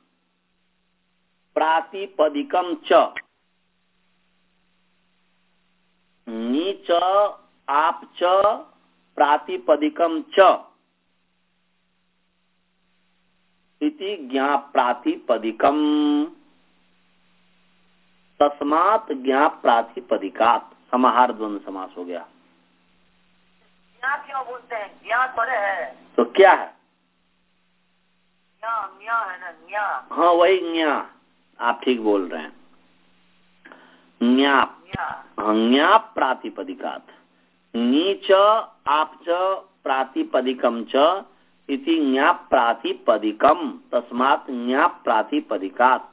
S1: प्रातिपदिकम च, नीच आप च प्रातिपदिकम च इति ज्ञा प्रातिपदिकम तस्मात् ज्ञा प्रातिपदिकात। समाहार द्वंद्व समास हो गया।
S2: ज्ञा क्यों बोलते हैं? ज्ञा थोड़े है,
S1: तो क्या है?
S2: ज्ञा ज्ञा है ना, ज्ञा।
S1: हाँ वही ज्ञा, आप ठीक बोल रहे हैं। ज्ञा ज्ञा प्रातिपदिकात, नीच आप च प्रातिपदिकम च इति ज्ञा प्रातिपदिकम तस्मात् ज्ञा प्रातिपदिकात।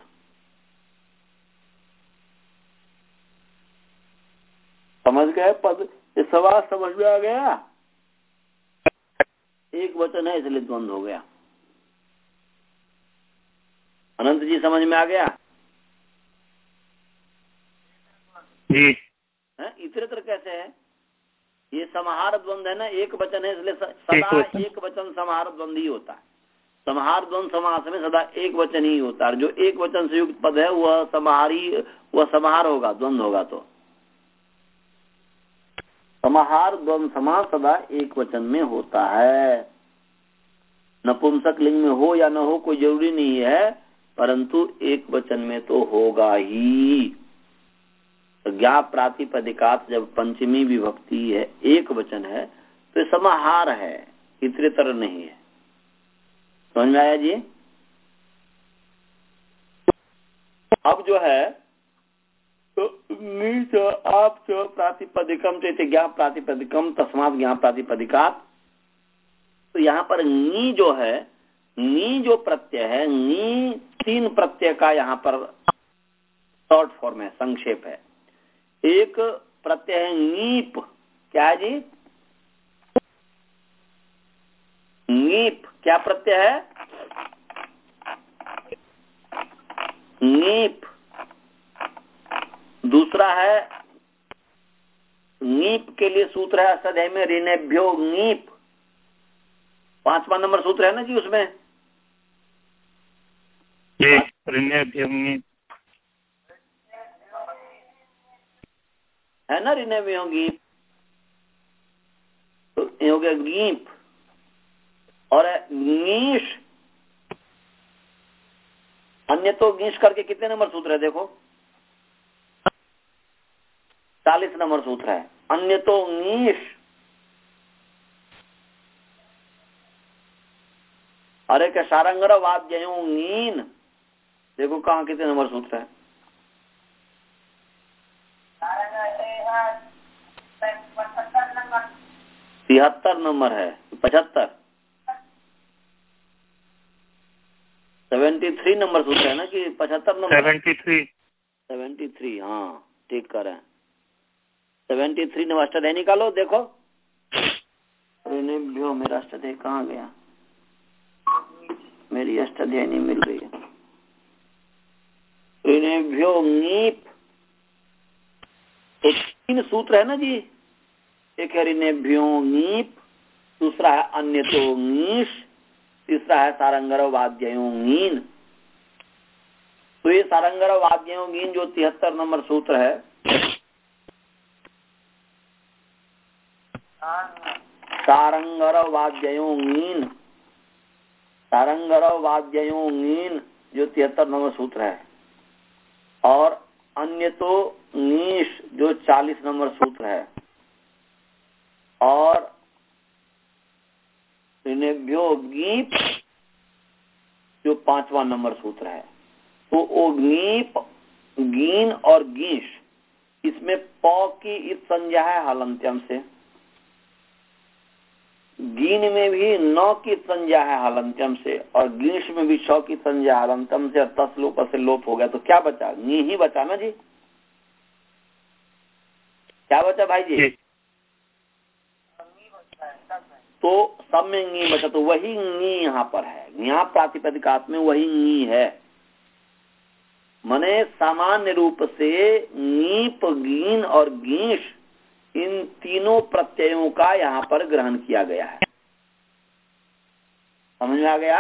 S1: समझ गए पद? ये सवाल समझ में आ गया? एक वचन है इसलिए द्वंद्व हो गया। अनंत जी समझ में आ गया?
S4: जी।
S1: है इतरेतर कैसे है? ये समाहार द्वंद्व है ना, एक वचन है इसलिए सदा एक वचन समाहार द्वंद्व ही होता है। समाहार द्वंद्व समास में सदा एक वचन ही होता है। जो एक वचन से युक्त पद है वह समाहारी, वह समाहार होगा, द्वंद्व होगा। तो समाहार द्वंद्व समास सदा एक वचन में होता है। नपुंसक लिंग में हो या न हो कोई जरूरी नहीं है, परंतु एक वचन में तो होगा ही। तो ज्ञा प्रातिपदिकात जब पंचमी विभक्ति है, एक वचन है, तो समाहार है, इतरेतर नहीं है। समझ में आया जी? अब जो है तो नीच आप च प्रातिपदिकम चैते ज्ञा प्रातिपदिकम तस्मात् ज्ञा प्रातिपदिकात। तो यहाँ पर नी जो है, नी जो प्रत्यय है, नी तीन प्रत्यय का यहाँ पर शॉर्ट फॉर्म है, संक्षेप है। एक प्रत्यय है नीप, क्या है जी? नीप क्या प्रत्यय है? नीप। दूसरा है नीप के लिए सूत्र है अष्टाध्यायी में, ऋणेभ्यो नीप, पांचवा नंबर सूत्र है ना जी उसमें।
S4: जी, ऋणेभ्यो नीप
S1: है ना, ऋणेभ्यो गीप, तो ये हो गया गीप। और गीश, अन्य तो गीश करके कितने नंबर सूत्र है देखो, चालीस नंबर सूत्र है। अन्य तो गीश, अरे क्या सारंगर वाद्ययों गीन, देखो कहाँ कितने नंबर सूत्र है। तिहत्तर नंबर है, पचहत्तर, सेवेंटी थ्री नंबर सूत्र है ना कि पचहत्तर number,
S4: seventy three
S1: seventy three, हाँ ठीक कर रहे हैं, सेवेंटी थ्री नंबर अष्टाध्यायी निकालो देखो। ऋणेभ्यो, मेरा अष्टाध्यायी कहाँ गया, मेरी अष्टाध्यायी नहीं मिल रही है। ऋणेभ्यो नीप, तो तीन सूत्र है ना जी, एक है ऋणेभ्यो नीप, दूसरा है अन्य तो नीश, तीसरा है सारंगर वाद्ययों गीन। तो ये सारंगर वाद्ययों गीन जो तिहत्तर नंबर सूत्र है, सारंगर वाद्ययों गीन, सारंगर वाद्ययों गीन जो तिहत्तर नंबर सूत्र है, और अन्य तो नीश जो चालीस नंबर सूत्र है, और ऋणेभ्यो गीप जो पांचवा नंबर सूत्र है। तो ओ गीप, गीन और गीश, इसमें प की इत संज्ञा है हलंत्यम से, गीन में भी नौ की संज्ञा है हलंत्यम से, और गीश में भी छह की संज्ञा हलंत्यम से, और तस लोप से लोप हो गया, तो क्या बचा, नी ही बचा ना जी, क्या बचा भाई जी, जी। तो सब में नी बचा, तो वही नी यहाँ पर है, यहाँ प्रातिपदिकात में वही नी है। मने सामान्य रूप से नीप, गीन और गीश, इन तीनों प्रत्ययों का यहाँ पर ग्रहण किया गया है। समझ में आ गया?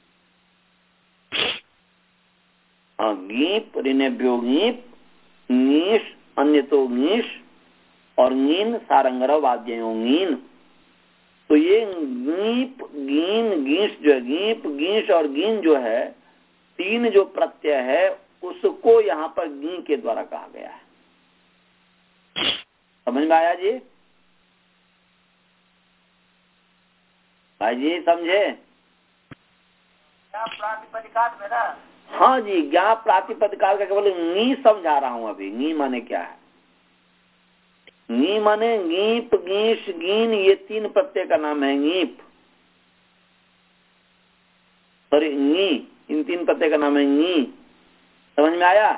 S1: हाँ, गीप, ऋणेभ्यो गीप, गीश, अन्य तो गीश, और गीन सारंगर वाद्ययों गीन। तो ये गीप, गीन, गीश जो है, गीप, गीश और गीन जो है, तीन जो प्रत्यय है उसको यहाँ पर गी के द्वारा कहा गया है। समझ में आया जी? भाई जी समझे?
S2: प्रातिपदिकात में ना,
S1: हाँ जी, ज्ञा प्रातिपदिकात का केवल नी समझा रहा हूँ अभी। नी माने क्या है? नी माने गीप, गीश, गीन, ये तीन प्रत्यय का नाम है गीप। सॉरी, नी, इन तीन प्रत्यय का नाम है नी। समझ में आया?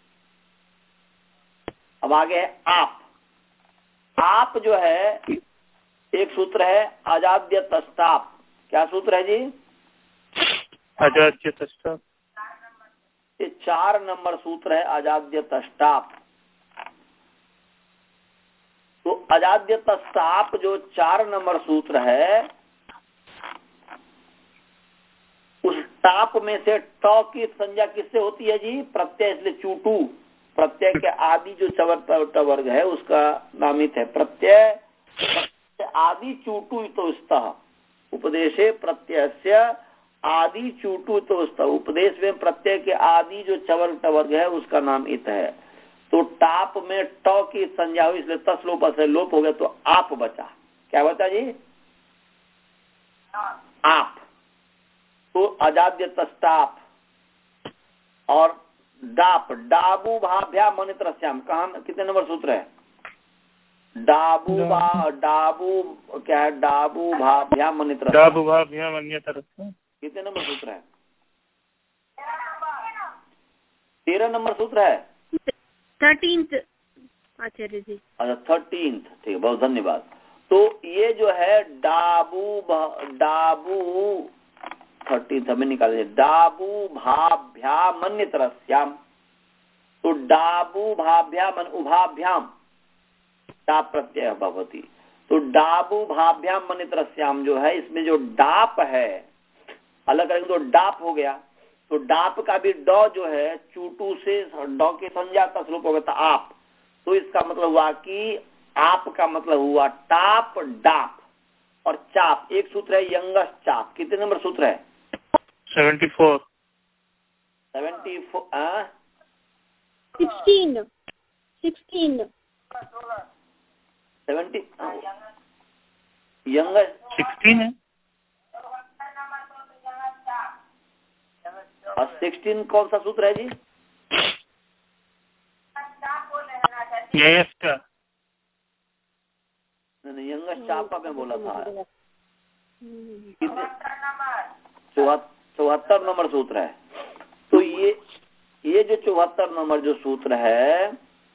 S1: अब आगे है आप। आप जो है एक सूत्र है अजाद्य तस्ताप। क्या सूत्र है जी?
S4: अजाद्य तस्ताप।
S1: ये चार नंबर सूत्र है अजाद्य तस्ताप। तो अजाद्य तस्ताप जो चार नंबर सूत्र है, उस ताप में से ट की संज्ञा किससे होती है जी? प्रत्यय, इसलिए चूटू। प्रत्यय के आदि जो चवर वर्ग है उसका नामित है प्रत्यय। आदि चूटू तो स्तः उपदेशे प्रत्ययस्य आदि चूटू तो स्तः। उपदेश में प्रत्यय के आदि जो चवर वर्ग है उसका नाम इत है। तो टाप में ट की संज्ञा हुई, इसलिए तस लोप से लोप हो गया, तो आप बचा। क्या बचा जी? आप। तो अजाद्य तस्ताप। और डाप, डाबू भाभ्या मनित्रस्याम, कहाँ कितने नंबर सूत्र है? डाबू भा डाबू क्या है? डाबू भाभ्या मनित्र,
S4: डाबू भाभ्या मन्यतरस्याम,
S1: कितने नंबर सूत्र है? तेरह नंबर सूत्र है।
S5: थर्टीन्थ आचार्य जी।
S1: अच्छा, थर्टीन्थ, ठीक है, बहुत धन्यवाद। तो ये जो है डाबू डाबू थर्टीन्थ हमें निकाले, डाबू भाभ्या मन्यतरस्याम। तो डाबू भाभ्या मन उभाभ्याम, डाप प्रत्यय भवती। तो डाबू भाभ्याम मनित्रस्याम जो है, इसमें जो डाप है अलग करेंगे तो डाप हो गया। तो डाप का भी ड जो है चूटू से ड के संज्ञा तसरूप हो गया था आप। तो इसका मतलब हुआ कि आप का मतलब हुआ टाप डाप और चाप। एक सूत्र है यंगस चाप। कितने नंबर सूत्र है?
S4: Seventy four
S1: seventy four
S5: sixteen sixteen
S1: seventy यंगस
S4: सिक्सटीन है।
S1: और सिक्सटीन कौन सा सूत्र है जी?
S4: यस का
S1: नहीं, यंगस चापा में बोला था। चौहत्तर नंबर सूत्र है। तो ये ये जो चौहत्तर नंबर जो सूत्र है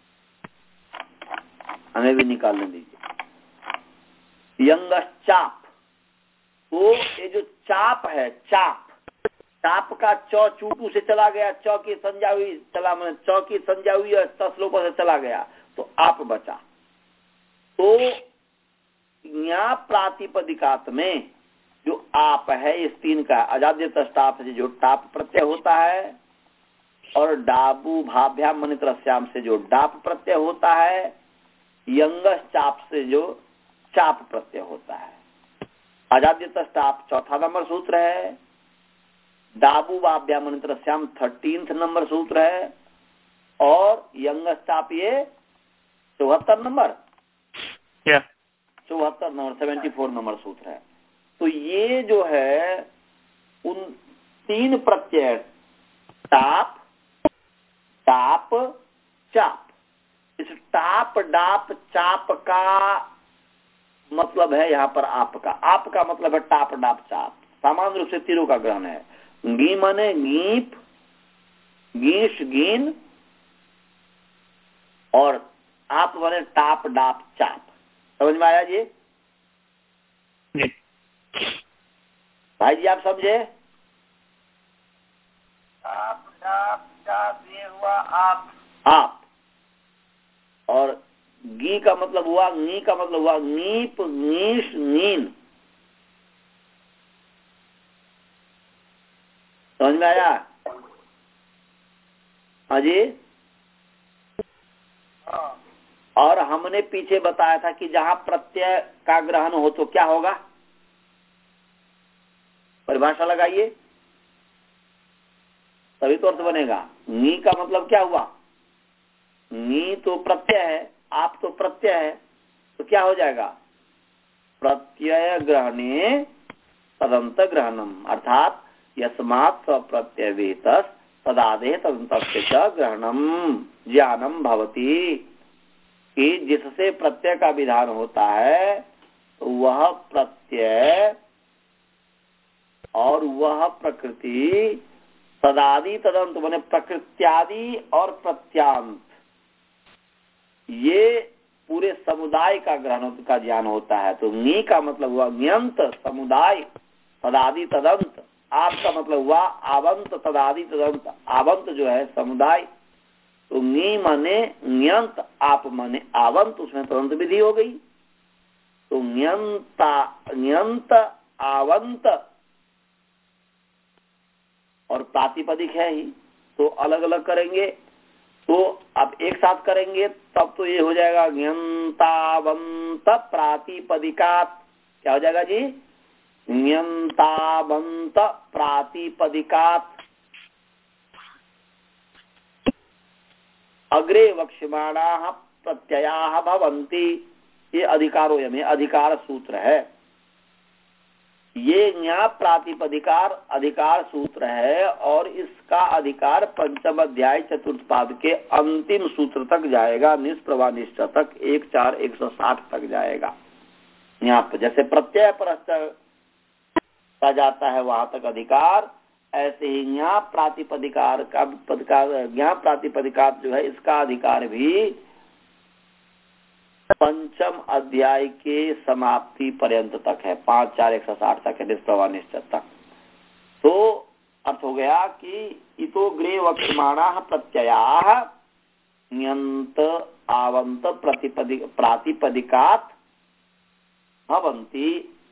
S1: हमें भी निकालने दीजिए। यंगस चाप। तो ये जो चाप है, चाप चाप का चौ चूटू से चला गया, चौ की संज्ञा हुई, चला मैंने चौ की संज्ञा हुई और तसलों से चला गया तो आप बचा। तो यहाँ प्रातिपदिकात में जो आप है इस तीन का अजाद्य तष्टाप से जो टाप प्रत्यय होता है और डाबू भाभ्याम मनित्रस्याम से जो डाप प्रत्यय होता है, यंगस चाप से जो चाप प्रत्यय होता है। अजाद्य तष्टाप चौथा नंबर सूत्र है, डाबू भाभ्याम मनित्रस्याम थर्टींथ नंबर सूत्र है और यंगस चाप ये चौहत्तर नंबर
S4: क्या
S1: चौहत्तर नंबर सेवेंटी फोर नंबर सूत्र है। तो ये जो है उन तीन प्रत्यय टाप टाप चाप, इस टाप डाप चाप का मतलब है यहाँ पर आपका आपका मतलब है टाप डाप चाप। सामान्य रूप से तीनों का ग्रहण है। गी माने गीप, गीश गीन और आप माने टाप डाप चाप। समझ में आया जी?
S4: जी
S1: भाई जी आप समझे?
S2: आप डाप डाप ये हुआ आप
S1: आप और गी का मतलब हुआ, नी का मतलब हुआ नीप नीश नीन। समझ में आया? हाँ जी। और हमने पीछे बताया था कि जहां प्रत्यय का ग्रहण हो तो क्या होगा? परिभाषा लगाइए तभी तो अर्थ बनेगा। नी का मतलब क्या हुआ? नी तो प्रत्यय है, आप तो प्रत्यय है, तो क्या हो जाएगा? प्रत्यय ग्रहणे तदंत ग्रहणम, अर्थात यस्मात् प्रत्यय विहित तदादेह तदंत ग्रहणम ज्ञानम भवति, कि जिससे प्रत्यय का विधान होता है तो वह प्रत्यय और वह प्रकृति तदादि तदंत माने प्रकृत्यादि और प्रत्यांत, ये पूरे समुदाय का ग्रहण का ज्ञान होता है। तो नी का मतलब हुआ ज्ञंत समुदाय, तदादि तदंत। आपका मतलब हुआ आवंत तदादि तदंत, आवंत जो है समुदाय। तो नी माने ज्ञंत, आप माने आवंत, उसमें तदंत विधि हो गई। तो ज्ञंता ज्ञंत आवंत और प्रातिपदिक है ही, तो अलग अलग करेंगे। तो अब एक साथ करेंगे तब तो ये हो जाएगा ज्ञंतावंत प्रातिपदिकात। क्या हो जाएगा जी? ज्ञंतावंत प्रातिपदिकात अग्रे वक्ष्यमाणाः प्रत्ययाः भवन्ति। ये अधिकारोयम है, अधिकार सूत्र है। ये ज्ञा प्रातिपदिकार अधिकार सूत्र है और इसका अधिकार पंचम अध्याय चतुर्थ पाद के अंतिम सूत्र तक जाएगा, निष्प्रभा निष्ठा तक, एक चार एक सौ साठ तक जाएगा। यहाँ पर जैसे प्रत्यय पर जाता है वहां तक अधिकार, ऐसे ही ज्ञा प्रातिपदिकार का ज्ञा प्रातिपदिकार जो है इसका अधिकार भी पंचम अध्याय के समाप्ति पर्यंत तक है, पांच चार एक सौ साठ तक है, निष्प्रभा निश्चित तक। तो अर्थ हो गया कि इतो ग्रे वक्ष्यमाणाः प्रत्ययाः ण्यंत आवंत प्रतिपदि प्रातिपदिकात भवन्ति।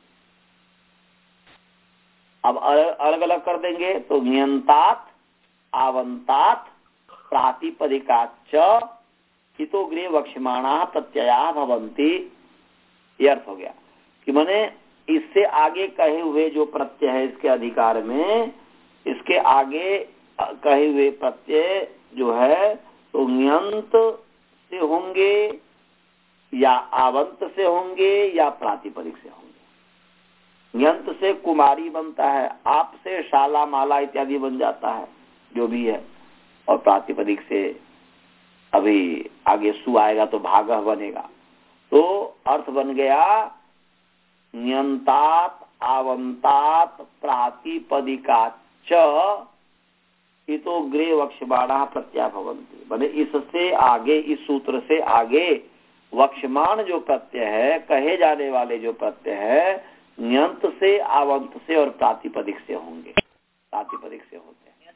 S1: अब अलग अलग कर देंगे तो ण्यंतात आवंतात प्रातिपदिकात च हितो गृह वक्ष्यमाणा प्रत्यया भवन्ति। ये अर्थ हो गया कि माने इससे आगे कहे हुए जो प्रत्यय है इसके अधिकार में, इसके आगे कहे हुए प्रत्यय जो है तो ण्यंत से होंगे या आवंत से होंगे या प्रातिपदिक से होंगे। ण्यंत से कुमारी बनता है, आप से शाला माला इत्यादि बन जाता है जो भी है, और प्रातिपदिक से अभी आगे सु आएगा तो भागह बनेगा। तो अर्थ बन गया ण्यंतात आवंतात प्रातिपदिकाच हितो गृह वक्ष्यमाणा प्रत्यय भवन्ति। माने इससे आगे, इस सूत्र से आगे वक्ष्यमाण जो प्रत्यय है, कहे जाने वाले जो प्रत्यय है, ण्यंत से आवंत से और प्रातिपदिक से होंगे। प्रातिपदिक से होते हैं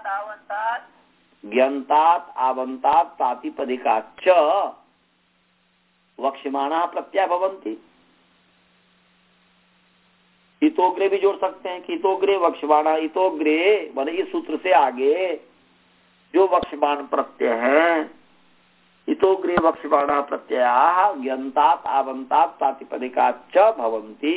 S1: ज्ञंतात आवंतात प्रातिपदिकाच वक्ष्यमाणा प्रत्यय भवन्ति। हितोग्रे भी जोड़ सकते हैं कि हितोग्रे वक्ष्यमाणा, हितोग्रे माने इस सूत्र से आगे जो वक्ष्यमाण प्रत्यय है, हितोग्रे वक्ष्यमाणा प्रत्यया ज्ञंतात आवंतात प्रातिपदिकाच भवन्ति।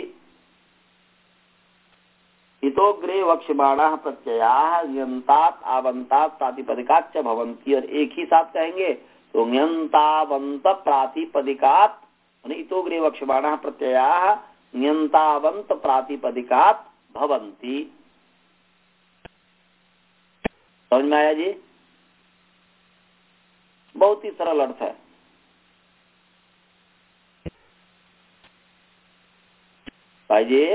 S1: हितोग्रे वक्ष्यमाणा प्रत्यया ज्ञंतात आवंतात प्रातिपदिकाच भवन्ति। और एक ही साथ कहेंगे तो ज्ञंतावंत प्रातिपदिकात माने हितोग्रे वक्ष्यमाणा प्रत्यया ण्यंतावंत प्रातिपदिकात भवन्ति। समझ में आया जी? बहुत ही सरल अर्थ है। भाई जी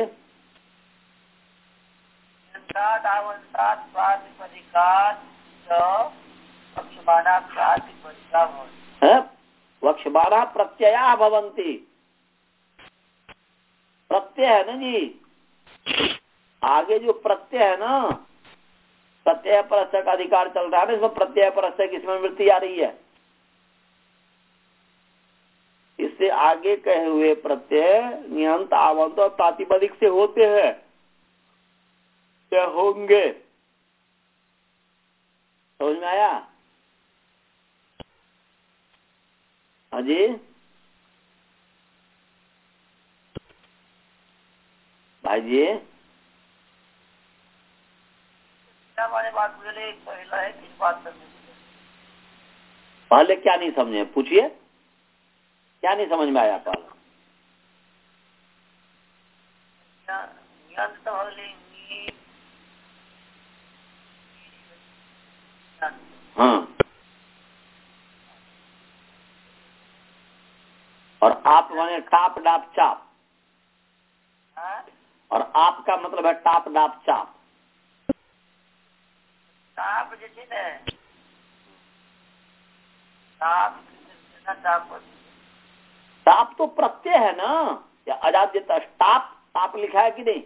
S1: वक्ष्यमाणा प्रत्यया भवन्ति। प्रत्यय है ना जी, आगे जो प्रत्यय है ना, प्रत्यय परस्य का अधिकार चल रहा है ना, इसमें प्रत्यय परस्य की इसमें वृत्ति आ रही है। इससे आगे कहे हुए प्रत्यय ण्यंत आवंत और प्रातिपदिक से होते हैं क्या होंगे। समझ में आया? हाँ जी भाई जी
S2: वाले बात बोले, पहला है किस बात करने
S1: पहले क्या नहीं समझे, पूछिए क्या नहीं समझ में आया पहले। हाँ, और आप माने टाप डाप चाप, और आपका मतलब है टाप डाप चाप।
S2: टाप जैसे ना टाप टाप
S1: टाप तो प्रत्यय है ना, या आजाद देता टाप, टाप लिखा है कि नहीं?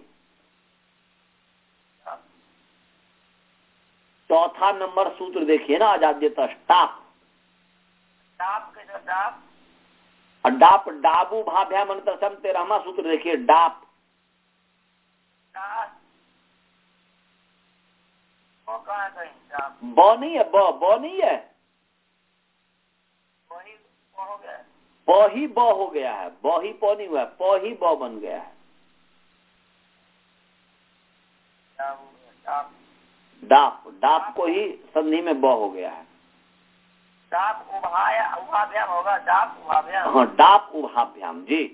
S1: चौथा नंबर सूत्र देखिए ना, आजाद देता टाप।
S2: टाप कैसा टाप?
S1: और डाप डाबू भाभ्या मंत्र सम तेरहवा सूत्र देखिए, डाप।
S2: वो कहाँ गई टाप?
S1: ब नहीं है, ब ब नहीं है,
S2: वही वो हो गया,
S1: प ही ब हो गया है, ब ही प नहीं हुआ है, प ही ब बन गया है।
S2: टाप
S1: डाप डाप को ही संधि में ब हो गया है।
S2: डाप उभाया उभाभ्याम होगा, डाप उभाभ्याम।
S1: हाँ, डाप उभाभ्याम जी,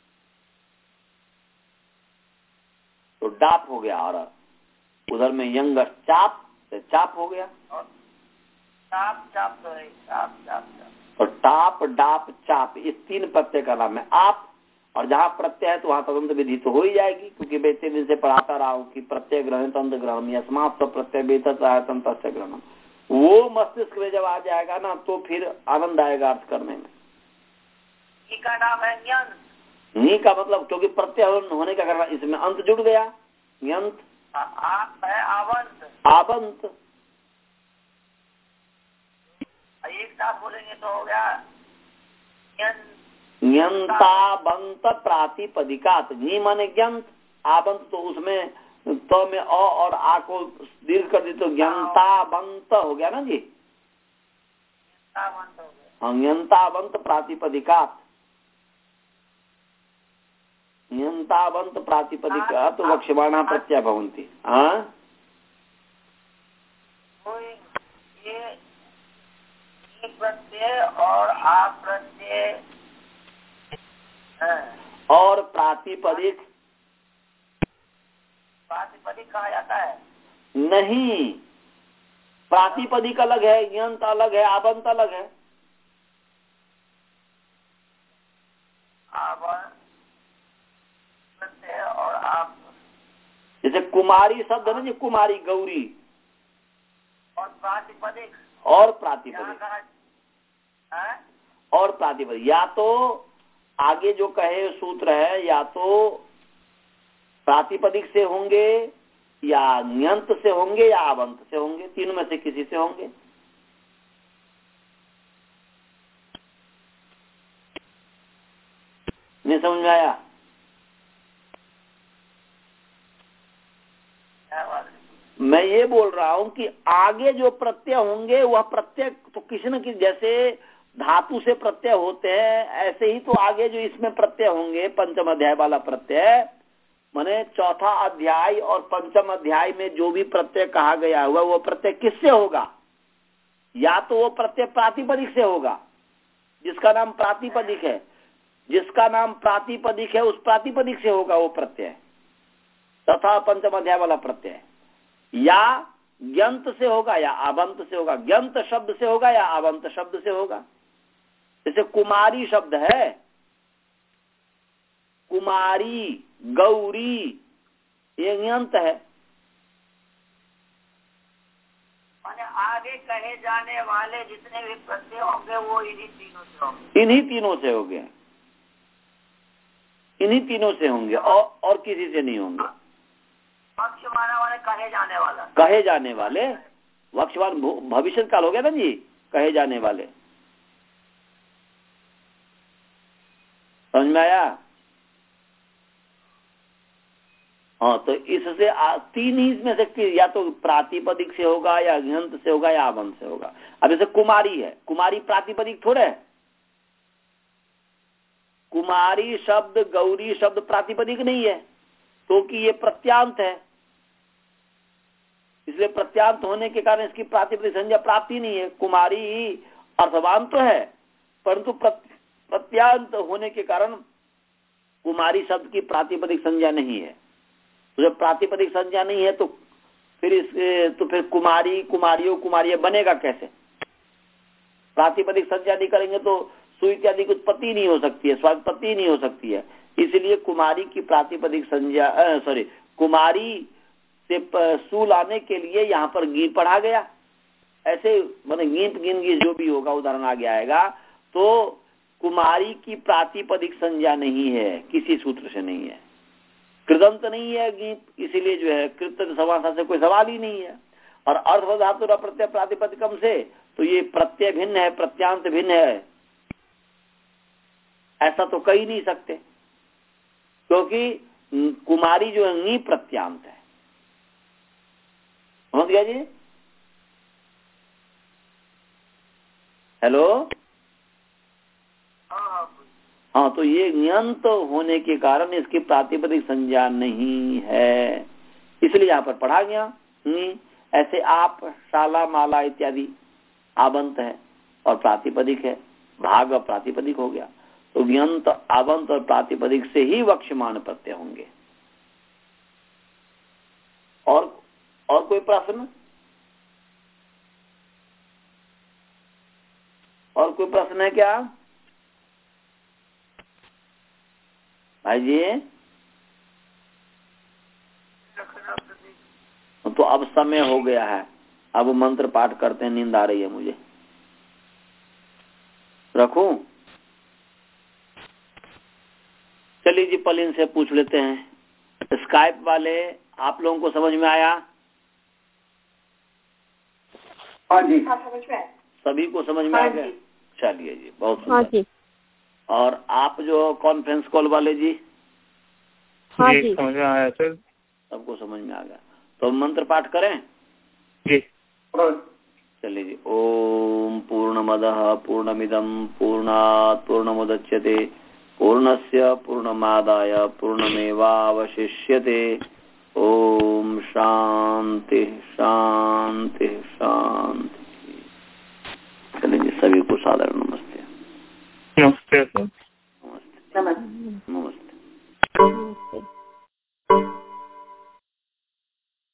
S1: तो डाप हो गया। और उधर में यंग चाप से चाप हो गया,
S2: और टाप चाप तो है, टाप चाप चाप।
S1: तो टाप डाप चाप इस तीन प्रत्यय का नाम है आप। और जहाँ प्रत्यय है तो वहाँ तदंत विधि तो हो ही जाएगी, क्योंकि वैसे दिन से पढ़ाता रहा हूँ कि प्रत्यय ग्रहण तंत्र ग्रहण या समाप्त प्रत्यय वेतत आयतन तस्य ग्रहण, वो मस्तिष्क में जब आ जाएगा ना तो फिर आनंद आएगा अर्थ करने में।
S2: नी का नाम है ज्ञान।
S1: नी का मतलब क्योंकि प्रत्यय होने का कारण इसमें अंत जुड़ गया, यंत
S2: आप है आवंत।
S1: आवंत
S2: एक साथ बोलेंगे तो हो गया
S1: यंताबंत प्रातिपदिकात। नी माने ज्ञंत, आबंत तो उसमें तो में अ और आ को दीर्घ कर दी तो ज्ञंताबंत हो गया ना जी। हाँ, यंताबंत प्रातिपदिकात, यंताबंत प्रातिपदिकात वक्ष्यमाणः प्रत्यय भवन्ति। हाँ,
S2: ये प्रत्यय और आ प्रत्यय
S1: और प्रातिपदिक
S2: प्रातिपदिक कहा जाता है?
S1: नहीं, प्रातिपदिक अलग है, यंत अलग है, आबंत अलग है।
S2: प्रत्यय और आप
S1: जैसे कुमारी शब्द है ना जी, कुमारी गौरी,
S2: और प्रातिपदिक
S1: और प्रातिपदिक और प्रातिपदिक, या तो आगे जो कहे सूत्र है या तो प्रातिपदिक से होंगे या न्यंत से होंगे या आबंत से होंगे, तीनों में से किसी से होंगे। नहीं समझ में आया? मैं ये बोल रहा हूं कि आगे जो प्रत्यय होंगे वह प्रत्यय तो किसी न किसी, जैसे धातु से प्रत्यय होते हैं ऐसे ही तो आगे जो इसमें प्रत्यय होंगे, पंचम अध्याय वाला प्रत्यय, माने चौथा अध्याय और पंचम अध्याय में जो भी प्रत्यय कहा गया हुआ वो प्रत्यय किससे होगा? या तो वो प्रत्यय प्रातिपदिक से होगा, जिसका नाम प्रातिपदिक है, जिसका नाम प्रातिपदिक है उस प्रातिपदिक से होगा वो प्रत्यय, तथा पंचम अध्याय वाला प्रत्यय, या ज्ञंत से होगा या आबंत से होगा। ज्ञंत शब्द से होगा या आबंत शब्द से होगा। जैसे कुमारी शब्द है, कुमारी, गौरी, ये ज्ञंत है।
S2: माने आगे कहे जाने वाले जितने भी प्रत्यय होंगे वो इन्हीं तीनों से होंगे।
S1: इन्हीं तीनों से होंगे, इन्हीं तीनों से होंगे और, और किसी से नहीं होंगे।
S2: वक्ष्यमाण वाले कहे जाने वाला,
S1: कहे जाने वाले, वक्ष्यमाण भविष्य काल हो गया ना जी, कहे जाने वाले। समझ में आया? हाँ, तो इससे तीन ही में से या तो प्रातिपदिक से होगा या ज्ञंत से होगा या आबंत से होगा। अब जैसे कुमारी है, कुमारी प्रातिपदिक थोड़े है। कुमारी शब्द, गौरी शब्द प्रातिपदिक नहीं है, तो कि ये प्रत्यांत है, इसलिए प्रत्यांत होने के कारण इसकी प्रातिपदिक संज्ञा प्राप्ति नहीं है। कुमारी अर्थवान तो है, परंतु प्रत्यांत होने के कारण कुमारी शब्द की प्रातिपदिक संज्ञा नहीं है। तो जब प्रातिपदिक संज्ञा नहीं है तो फिर इस तो फिर कुमारी, कुमारियों, कुमारियां बनेगा कैसे? प्रातिपदिक संज्ञा नहीं करेंगे तो सु इत्यादि की उत्पत्ति नहीं हो सकती है, स्वात्पत्ति नहीं हो सकती है। इसलिए कुमारी की प्रातिपदिक संज्ञा, सॉरी, कुमारी से सु लाने के लिए यहाँ पर गी पढ़ा गया। ऐसे मतलब गीत गिन जो भी होगा उदाहरण आगे आएगा। तो कुमारी की प्रातिपदिक संज्ञा नहीं है, किसी सूत्र से नहीं है। कृदंत नहीं है गीत, इसीलिए जो है कृत समास से कोई सवाल ही नहीं है। और अर्थ धातु प्रत्यय प्रातिपदिकम से तो ये प्रत्यय भिन्न है, प्रत्यांत भिन्न है, ऐसा तो कह ही नहीं सकते, क्योंकि कुमारी जो है नी प्रत्यांत है। समझ गया जी? हेलो, हाँ, तो ये न्यंत होने के कारण इसकी प्रातिपदिक संज्ञा नहीं है, इसलिए यहाँ पर पढ़ा गया। ऐसे आप, शाला, माला इत्यादि आबंत है और प्रातिपदिक है, भाग और प्रातिपदिक हो गया। तो व्यंत, आबंत और प्रातिपदिक से ही वक्ष्यमाण प्रत्यय होंगे। और और कोई प्रश्न? और कोई प्रश्न है क्या भाई जी? तो अब समय हो गया है, अब मंत्र पाठ करते हैं, नींद आ रही है मुझे। रखूं? चलिए जी, पलिन से पूछ लेते हैं। स्काइप वाले, आप लोगों को समझ में आया?
S6: हाँ जी, हाँ समझ में।
S1: सभी को समझ में आ गया? चलिए जी, बहुत
S5: हाँ
S1: सुंदर।
S5: जी।
S1: और आप जो कॉन्फ्रेंस कॉल वाले जी?
S5: हाँ जी,
S4: समझ में आया सर।
S1: सबको समझ में आ गया। तो मंत्र पाठ करें
S4: जी।
S1: चलिए जी। ओम पूर्णमदः पूर्णमिदं पूर्णात् पूर्णमुदच्यते पूर्णस्य पूर्णमादाय पूर्णमेवावशिष्यते। ओम शांति शांति शांति। चलिए जी, सभी को सादर नमस्ते।